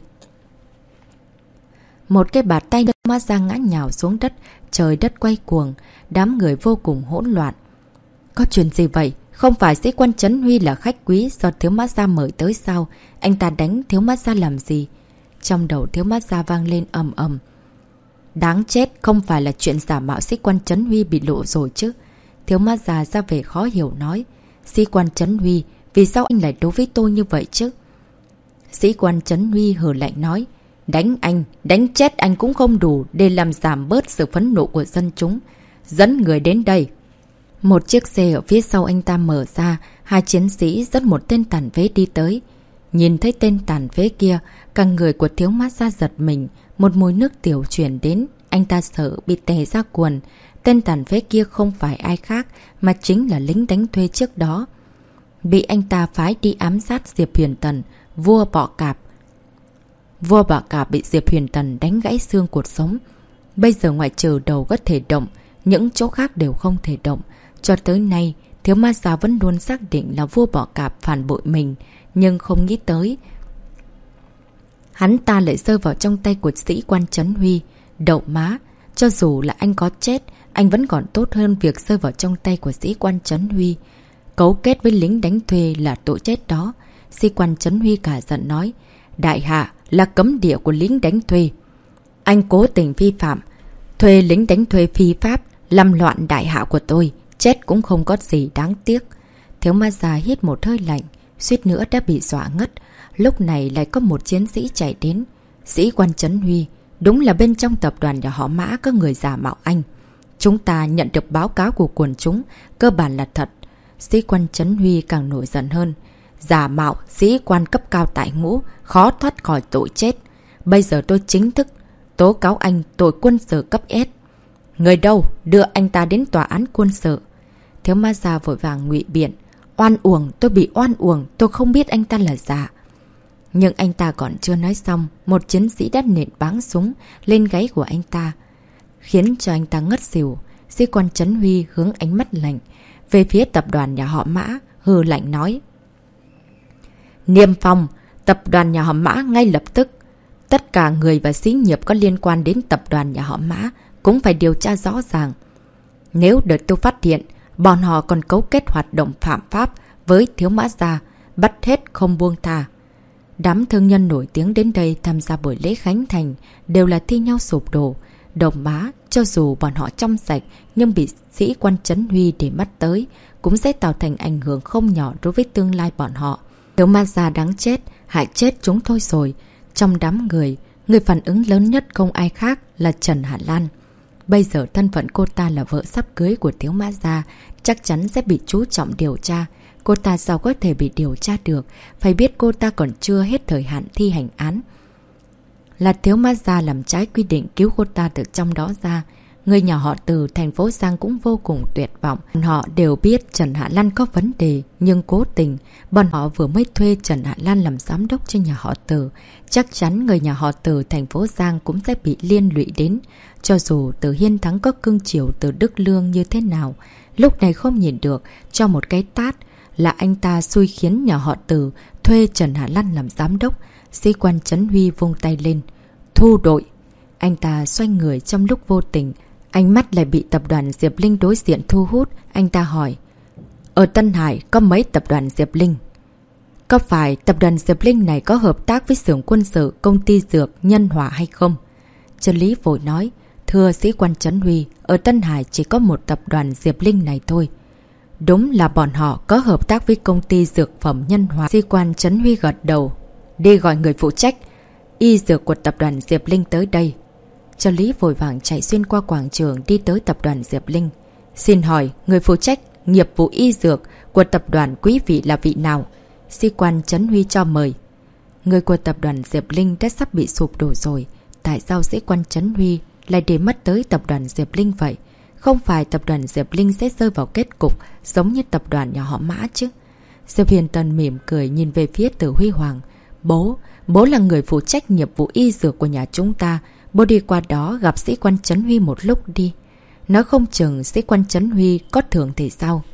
Một cái bạt tay Thiếu Ma Gia ngã nhào xuống đất, trời đất quay cuồng, đám người vô cùng hỗn loạn. Có chuyện gì vậy? Không phải sĩ quan Trấn Huy là khách quý do Thiếu Ma Gia mời tới sao? Anh ta đánh Thiếu Ma Gia làm gì? Trong đầu Thiếu Ma Gia vang lên ầm ầm. Đáng chết, không phải là chuyện giả mạo sĩ quan Trấn Huy bị lộ rồi chứ? Thiếu Ma Gia ra vẻ khó hiểu nói. Sĩ quan Trấn Huy, vì sao anh lại đối với tôi như vậy chứ? Sĩ quan Trấn Huy hừ lạnh nói. Đánh anh, đánh chết anh cũng không đủ để làm giảm bớt sự phẫn nộ của dân chúng. Dẫn người đến đây. Một chiếc xe ở phía sau anh ta mở ra, hai chiến sĩ dẫn một tên tàn phế đi tới. Nhìn thấy tên tàn phế kia, cả người của Thiếu Ma Gia giật mình, một mùi nước tiểu chuyển đến, anh ta sợ bị tè ra quần. Tên tàn phế kia không phải ai khác mà chính là lính đánh thuê trước đó. Bị anh ta phái đi ám sát Diệp Huyền Tần, vua bọ cạp. Vua bọ cạp bị Diệp Huyền Tần đánh gãy xương cột sống. Bây giờ ngoại trừ đầu có thể động, những chỗ khác đều không thể động. Cho tới nay, Thiếu Ma Gia vẫn luôn xác định là vua bọ cạp phản bội mình, nhưng không nghĩ tới hắn ta lại rơi vào trong tay của sĩ quan Trấn Huy. Đậu má, cho dù là anh có chết, anh vẫn còn tốt hơn việc rơi vào trong tay của sĩ quan Trấn Huy. Cấu kết với lính đánh thuê là tội chết đó. Sĩ quan Trấn Huy cả giận nói, đại hạ là cấm địa của lính đánh thuê. Anh cố tình vi phạm, thuê lính đánh thuê phi pháp, làm loạn đại hạ của tôi. Chết cũng không có gì đáng tiếc. Thiếu Ma Gia hít một hơi lạnh, suýt nữa đã bị dọa ngất. Lúc này lại có một chiến sĩ chạy đến. Sĩ quan Trấn Huy, đúng là bên trong tập đoàn nhà họ Mã có người giả mạo anh. Chúng ta nhận được báo cáo của quần chúng, cơ bản là thật. Sĩ quan Trấn Huy càng nổi giận hơn. Giả mạo sĩ quan cấp cao tại ngũ, khó thoát khỏi tội chết. Bây giờ tôi chính thức tố cáo anh tội quân sự cấp S. Người đâu? Đưa anh ta đến tòa án quân sự. Thiếu Ma Gia vội vàng ngụy biện. Oan uổng, tôi bị oan uổng, tôi không biết anh ta là giả. Nhưng anh ta còn chưa nói xong, một chiến sĩ đã nện báng súng lên gáy của anh ta, khiến cho anh ta ngất xỉu. Sĩ quan Trấn Huy hướng ánh mắt lạnh về phía tập đoàn nhà họ Mã, hừ lạnh nói. Niêm phong tập đoàn nhà họ Mã ngay lập tức. Tất cả người và xí nghiệp có liên quan đến tập đoàn nhà họ Mã cũng phải điều tra rõ ràng. Nếu đợt tôi phát hiện bọn họ còn cấu kết hoạt động phạm pháp với Thiếu Mã Gia, bắt hết không buông tha. Đám thương nhân nổi tiếng đến đây tham gia buổi lễ khánh thành đều là thi nhau sụp đổ. Đồng bá, cho dù bọn họ trong sạch nhưng bị sĩ quan Trấn Huy để mắt tới cũng sẽ tạo thành ảnh hưởng không nhỏ đối với tương lai bọn họ. Thiếu Ma Gia đáng chết, hại chết chúng thôi rồi. Trong đám người phản ứng lớn nhất không ai khác là Trần Hạ Lan. Bây giờ thân phận cô ta là vợ sắp cưới của Thiếu Ma Gia, chắc chắn sẽ bị chú trọng điều tra. Cô ta sao có thể bị điều tra được, phải biết cô ta còn chưa hết thời hạn thi hành án. là Thiếu Ma Gia làm trái quy định cứu cô ta từ trong đó ra. Người nhà họ Từ thành phố Giang cũng vô cùng tuyệt vọng. Bọn họ đều biết Trần Hạ Lan có vấn đề, nhưng cố tình, bọn họ vừa mới thuê Trần Hạ Lan làm giám đốc cho nhà họ Từ. Chắc chắn người nhà họ Từ thành phố Giang cũng sẽ bị liên lụy đến. Cho dù Từ Hiên Thắng có cưng chiều Từ Đức Lương như thế nào, lúc này không nhìn được, cho một cái tát là anh ta xui khiến nhà họ Từ thuê Trần Hạ Lan làm giám đốc. Sĩ quan Trấn Huy vung tay lên. Thu đội! Anh ta xoay người trong lúc vô tình. Ánh mắt lại bị tập đoàn Diệp Linh đối diện thu hút. Anh ta hỏi. Ở Tân Hải có mấy tập đoàn Diệp Linh? Có phải tập đoàn Diệp Linh này có hợp tác với xưởng quân sự, công ty dược, Nhân Hòa hay không? Trần Lý vội nói. Thưa sĩ quan Trấn Huy, ở Tân Hải chỉ có một tập đoàn Diệp Linh này thôi. Đúng là bọn họ có hợp tác với công ty dược phẩm Nhân Hòa. Sĩ quan Trấn Huy gật đầu. Đi gọi người phụ trách y dược của tập đoàn Diệp Linh tới đây. Trần Lý vội vàng chạy xuyên qua quảng trường đi tới tập đoàn Diệp Linh. Xin hỏi, người phụ trách nghiệp vụ y dược của tập đoàn quý vị là vị nào? Sĩ quan Trấn Huy cho mời. Người của tập đoàn Diệp Linh đã sắp bị sụp đổ rồi. Tại sao sĩ quan Trấn Huy lại để mắt tới tập đoàn Diệp Linh vậy? Không phải tập đoàn Diệp Linh sẽ rơi vào kết cục giống như tập đoàn nhà họ Mã chứ? Diệp Hiền Tần mỉm cười nhìn về phía Từ Huy Hoàng. Bố là người phụ trách nghiệp vụ y dược của nhà chúng ta. Bố đi qua đó gặp sĩ quan Trấn Huy một lúc đi. Nói không chừng sĩ quan Trấn Huy có thưởng thì sao?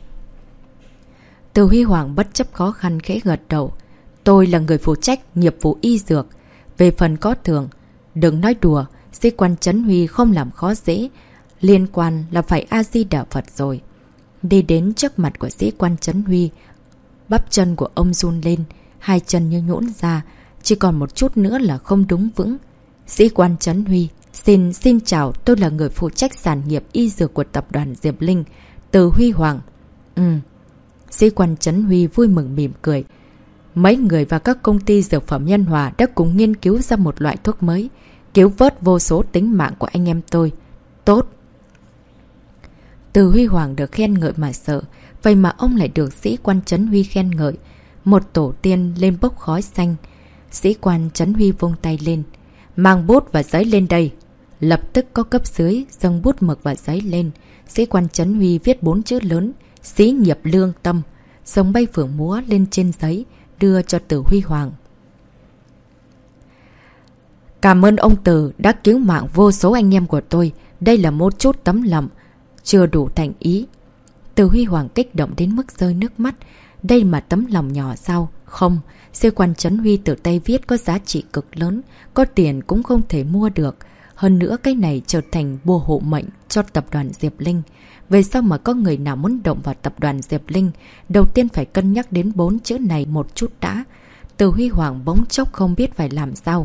Từ Huy Hoàng bất chấp khó khăn khẽ gật đầu. Tôi là người phụ trách nghiệp vụ y dược. Về phần có thưởng, đừng nói đùa, sĩ quan Trấn Huy không làm khó dễ. Liên quan là phải A-di-đà Phật rồi. Đi đến trước mặt của sĩ quan Trấn Huy, bắp chân của ông run lên, hai chân như nhũn ra, chỉ còn một chút nữa là không đúng vững. Sĩ quan Trấn Huy, xin chào, tôi là người phụ trách sản nghiệp y dược của tập đoàn Diệp Linh, Từ Huy Hoàng. Sĩ quan Trấn Huy vui mừng mỉm cười. Mấy người và các công ty dược phẩm Nhân Hòa đã cùng nghiên cứu ra một loại thuốc mới, cứu vớt vô số tính mạng của anh em tôi. Tốt! Từ Huy Hoàng được khen ngợi mà sợ, vậy mà ông lại được sĩ quan Trấn Huy khen ngợi. Một tổ tiên lên bốc khói xanh. Sĩ quan Trấn Huy vung tay lên. Mang bút và giấy lên đây. Lập tức có cấp dưới dâng bút mực và giấy lên. Sĩ quan Trấn Huy viết 4 chữ lớn. Xí nghiệp lương tâm. Sông bay phượng múa lên trên giấy, đưa cho Từ Huy Hoàng. Cảm ơn ông Từ đã cứu mạng vô số anh em của tôi. Đây là một chút tấm lòng, chưa đủ thành ý. Từ Huy Hoàng kích động đến mức rơi nước mắt. Đây mà tấm lòng nhỏ sao? Không, sĩ quan Trấn Huy tự tay viết có giá trị cực lớn, có tiền cũng không thể mua được. Hơn nữa cái này trở thành bùa hộ mệnh cho tập đoàn Diệp Linh. Về sau mà có người nào muốn động vào tập đoàn Diệp Linh, đầu tiên phải cân nhắc đến 4 chữ này một chút đã. Từ Huy Hoàng bỗng chốc không biết phải làm sao.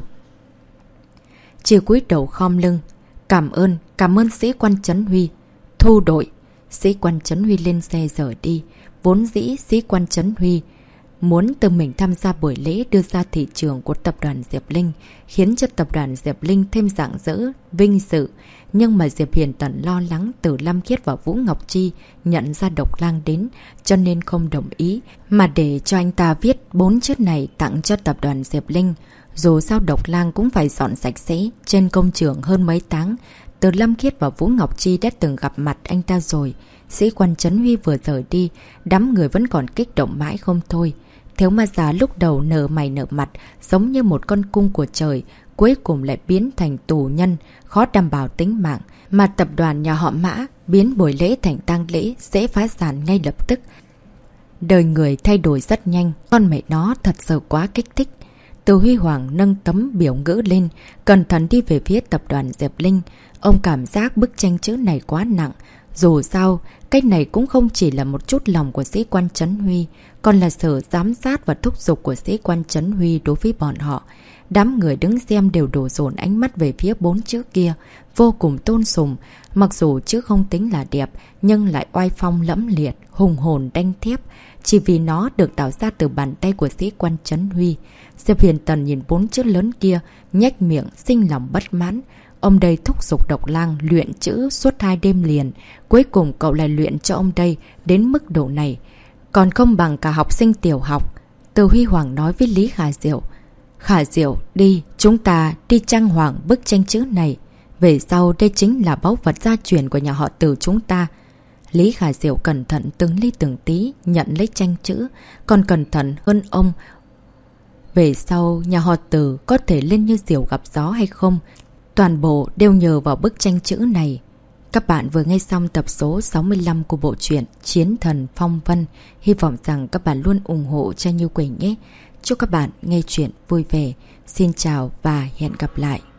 Chỉ cúi đầu khom lưng. Cảm ơn sĩ quan Trấn Huy. Thu đội. Sĩ quan Trấn Huy lên xe rời đi. Vốn dĩ sĩ quan Trấn Huy muốn tự mình tham gia buổi lễ đưa ra thị trường của tập đoàn Diệp Linh, khiến cho tập đoàn Diệp Linh thêm rạng rỡ, vinh dự. Nhưng mà Diệp Hiền Tần lo lắng Từ Lam Khiết và Vũ Ngọc Chi nhận ra Độc Lang đến, cho nên không đồng ý, mà để cho anh ta viết 4 chữ này tặng cho tập đoàn Diệp Linh. Dù sao Độc Lang cũng phải dọn sạch sẽ trên công trường hơn mấy tháng. Từ Lam Khiết và Vũ Ngọc Chi đã từng gặp mặt anh ta rồi. Sĩ quan Trấn Huy vừa rời đi, đám người vẫn còn kích động mãi không thôi. Thiếu Ma Già lúc đầu nở mày nở mặt, giống như một con cung của trời, cuối cùng lại biến thành tù nhân, khó đảm bảo tính mạng. Mà tập đoàn nhà họ Mã biến buổi lễ thành tang lễ, sẽ phá sản ngay lập tức. Đời người thay đổi rất nhanh, con mẹ nó thật sự quá kích thích. Từ Huy Hoàng nâng tấm biểu ngữ lên, cẩn thận đi về phía tập đoàn Diệp Linh. Ông cảm giác bức tranh chữ này quá nặng. Dù sao, cái này cũng không chỉ là một chút lòng của sĩ quan Trấn Huy, còn là sự giám sát và thúc giục của sĩ quan Trấn Huy đối với bọn họ. Đám người đứng xem đều đổ dồn ánh mắt về phía 4 chữ kia, vô cùng tôn sùng. Mặc dù chữ không tính là đẹp, nhưng lại oai phong lẫm liệt, hùng hồn đanh thép, chỉ vì nó được tạo ra từ bàn tay của sĩ quan Trấn Huy. Diệp Hiền Tần nhìn 4 chữ lớn kia, nhếch miệng, sinh lòng bất mãn. Ông đây thúc giục Độc Lang luyện chữ suốt 2 đêm liền. Cuối cùng cậu lại luyện cho ông đây đến mức độ này, còn không bằng cả học sinh tiểu học. Từ Huy Hoàng nói với Lý Khả Diệu. Khả Diệu, đi, Chúng ta đi trang hoàng bức tranh chữ này. Về sau đây chính là báu vật gia truyền của nhà họ Từ chúng ta. Lý Khả Diệu cẩn thận từng ly từng tí nhận lấy tranh chữ, còn cẩn thận hơn ông. Về sau nhà họ Từ có thể lên như diều gặp gió hay không, toàn bộ đều nhờ vào bức tranh chữ này. Các bạn vừa nghe xong tập số 65 của bộ truyện Chiến Thần Phong Vân. Hy vọng rằng các bạn luôn ủng hộ cho Như Quỳnh nhé. Chúc các bạn nghe chuyện vui vẻ. Xin chào và hẹn gặp lại.